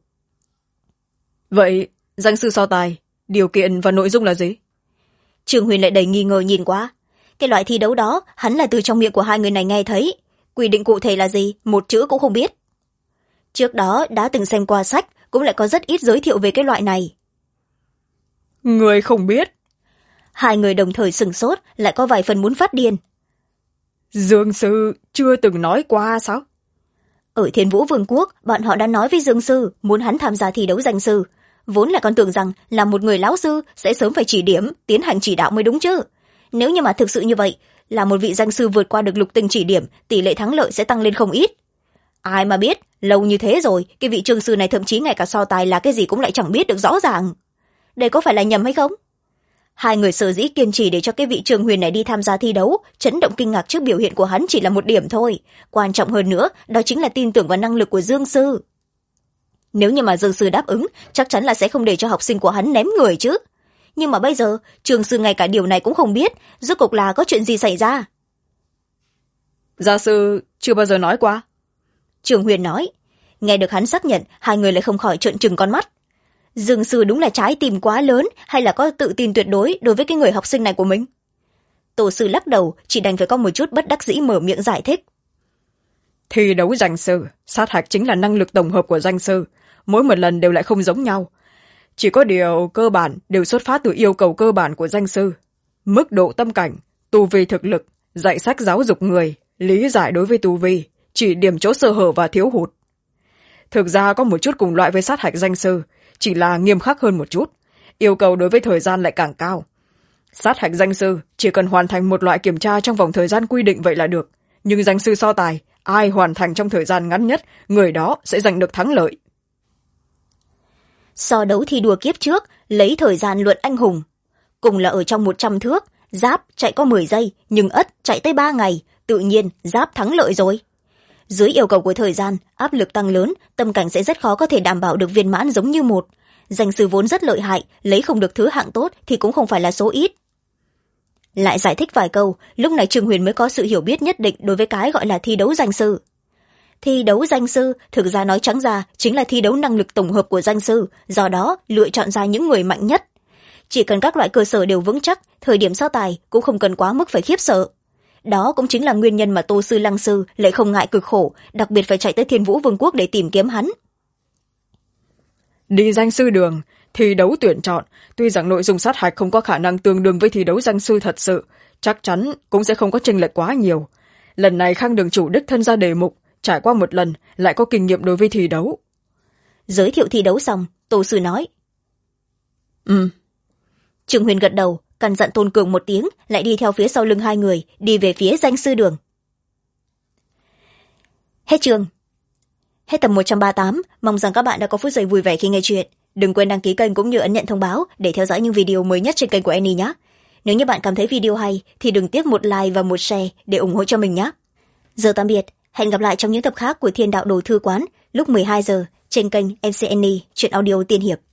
Vậy danh sư so tài điều kiện và nội dung là gì? Trương Huyền lại đầy nghi ngờ nhìn qua. Cái loại thi đấu đó hắn là từ trong miệng của hai người này nghe thấy, quy định cụ thể là gì một chữ cũng không biết. Trước đó đã từng xem qua sách, cũng lại có rất ít giới thiệu về cái loại này. Người không biết? Hai người đồng thời sửng sốt, lại có vài phần muốn phát điên. Dương sư chưa từng nói qua sao? Ở Thiên Vũ Vương quốc, bọn họ đã nói với Dương sư muốn hắn tham gia thi đấu danh sư, vốn là còn tưởng rằng là một người lão sư sẽ sớm phải chỉ điểm tiến hành chỉ đạo mới đúng chứ. Nếu như mà thực sự như vậy, là một vị danh sư vượt qua được lục tinh chỉ điểm, tỷ lệ thắng lợi sẽ tăng lên không ít. Ai mà biết, lâu như thế rồi, cái vị trương sư này thậm chí ngay cả so tài là cái gì cũng lại chẳng biết được rõ ràng. Đây có phải là nhầm hay không? Hai người sở dĩ kiên trì để cho cái vị Trương Huyền này đi tham gia thi đấu, chấn động kinh ngạc trước biểu hiện của hắn chỉ là một điểm thôi. Quan trọng hơn nữa, đó chính là tin tưởng vào năng lực của Dương sư. Nếu như mà Dương sư đáp ứng, chắc chắn là sẽ không để cho học sinh của hắn ném người chứ. Nhưng mà bây giờ, Trương sư ngay cả điều này cũng không biết, rốt cuộc là có chuyện gì xảy ra. Gia sư chưa bao giờ nói qua. Trương Huyền nói. Nghe được hắn xác nhận, hai người lại không khỏi trợn trừng con mắt. Dương sư đúng là trái tim quá lớn, hay là có tự tin tuyệt đối đối với cái người học sinh này của mình? Tổ sư lắc đầu, chỉ đành phải có một chút bất đắc dĩ mở miệng giải thích. Thi đấu danh sư, sát hạch chính là năng lực tổng hợp của danh sư, mỗi một lần đều lại không giống nhau. Chỉ có điều cơ bản đều xuất phát từ yêu cầu cơ bản của danh sư. Mức độ tâm cảnh, tu vi thực lực, dạy sách giáo dục người, lý giải đối với tu vi, chỉ điểm chỗ sơ hở và thiếu hụt. Thực ra có một chút cùng loại với sát hạch danh sư, chỉ là nghiêm khắc hơn một chút, yêu cầu đối với thời gian lại càng cao. Sát hạch danh sư chỉ cần hoàn thành một loại kiểm tra trong vòng thời gian quy định vậy là được, nhưng danh sư so tài, ai hoàn thành trong thời gian ngắn nhất, người đó sẽ giành được thắng lợi. So đấu thi đua kiếp trước, lấy thời gian luận anh hùng. Cùng là ở trong 100 thước, Giáp chạy có 10 giây, nhưng Ất chạy tới 3 ngày, tự nhiên Giáp thắng lợi rồi. Dưới yêu cầu của thời gian, áp lực tăng lớn, tâm cảnh sẽ rất khó có thể đảm bảo được viên mãn giống như một. Danh sư vốn rất lợi hại, lấy không được thứ hạng tốt thì cũng không phải là số ít. Lại giải thích vài câu, lúc này Trương Huyền mới có sự hiểu biết nhất định đối với cái gọi là thi đấu danh sư. Thi đấu danh sư, thực ra nói trắng ra, chính là thi đấu năng lực tổng hợp của danh sư, do đó lựa chọn ra những người mạnh nhất. Chỉ cần các loại cơ sở đều vững chắc, thời điểm so tài cũng không cần quá mức phải khiếp sợ. Đó cũng chính là nguyên nhân mà Tô sư Lăng sư lại không ngại cực khổ, đặc biệt phải chạy tới Thiên Vũ Vương quốc để tìm kiếm hắn. Đi danh sư đường, thi đấu tuyển chọn, tuy rằng nội dung sát hạch không có khả năng tương đương với thi đấu danh sư thật sự, chắc chắn cũng sẽ không có chênh lệch quá nhiều. Lần này Khang đường chủ đích thân ra đề mục, trải qua một lần lại có kinh nghiệm đối với thi đấu. Giới thiệu thi đấu xong, Tô sư nói. Trương Huyền gật đầu, căn dặn Tôn Cường một tiếng, lại đi theo phía sau lưng hai người, đi về phía danh sư đường. Hết chương. Hết tập 138, mong rằng các bạn đã có phút giây vui vẻ khi nghe chuyện. Đừng quên đăng ký kênh cũng như ấn nhận thông báo để theo dõi những video mới nhất trên kênh của Annie nhé. Nếu như bạn cảm thấy video hay thì đừng tiếc một like và một share để ủng hộ cho mình nhé. Giờ tạm biệt, hẹn gặp lại trong những tập khác của Thiên Đạo Đồ Thư Quán lúc 12 giờ trên kênh MC Annie, truyện audio tiên hiệp.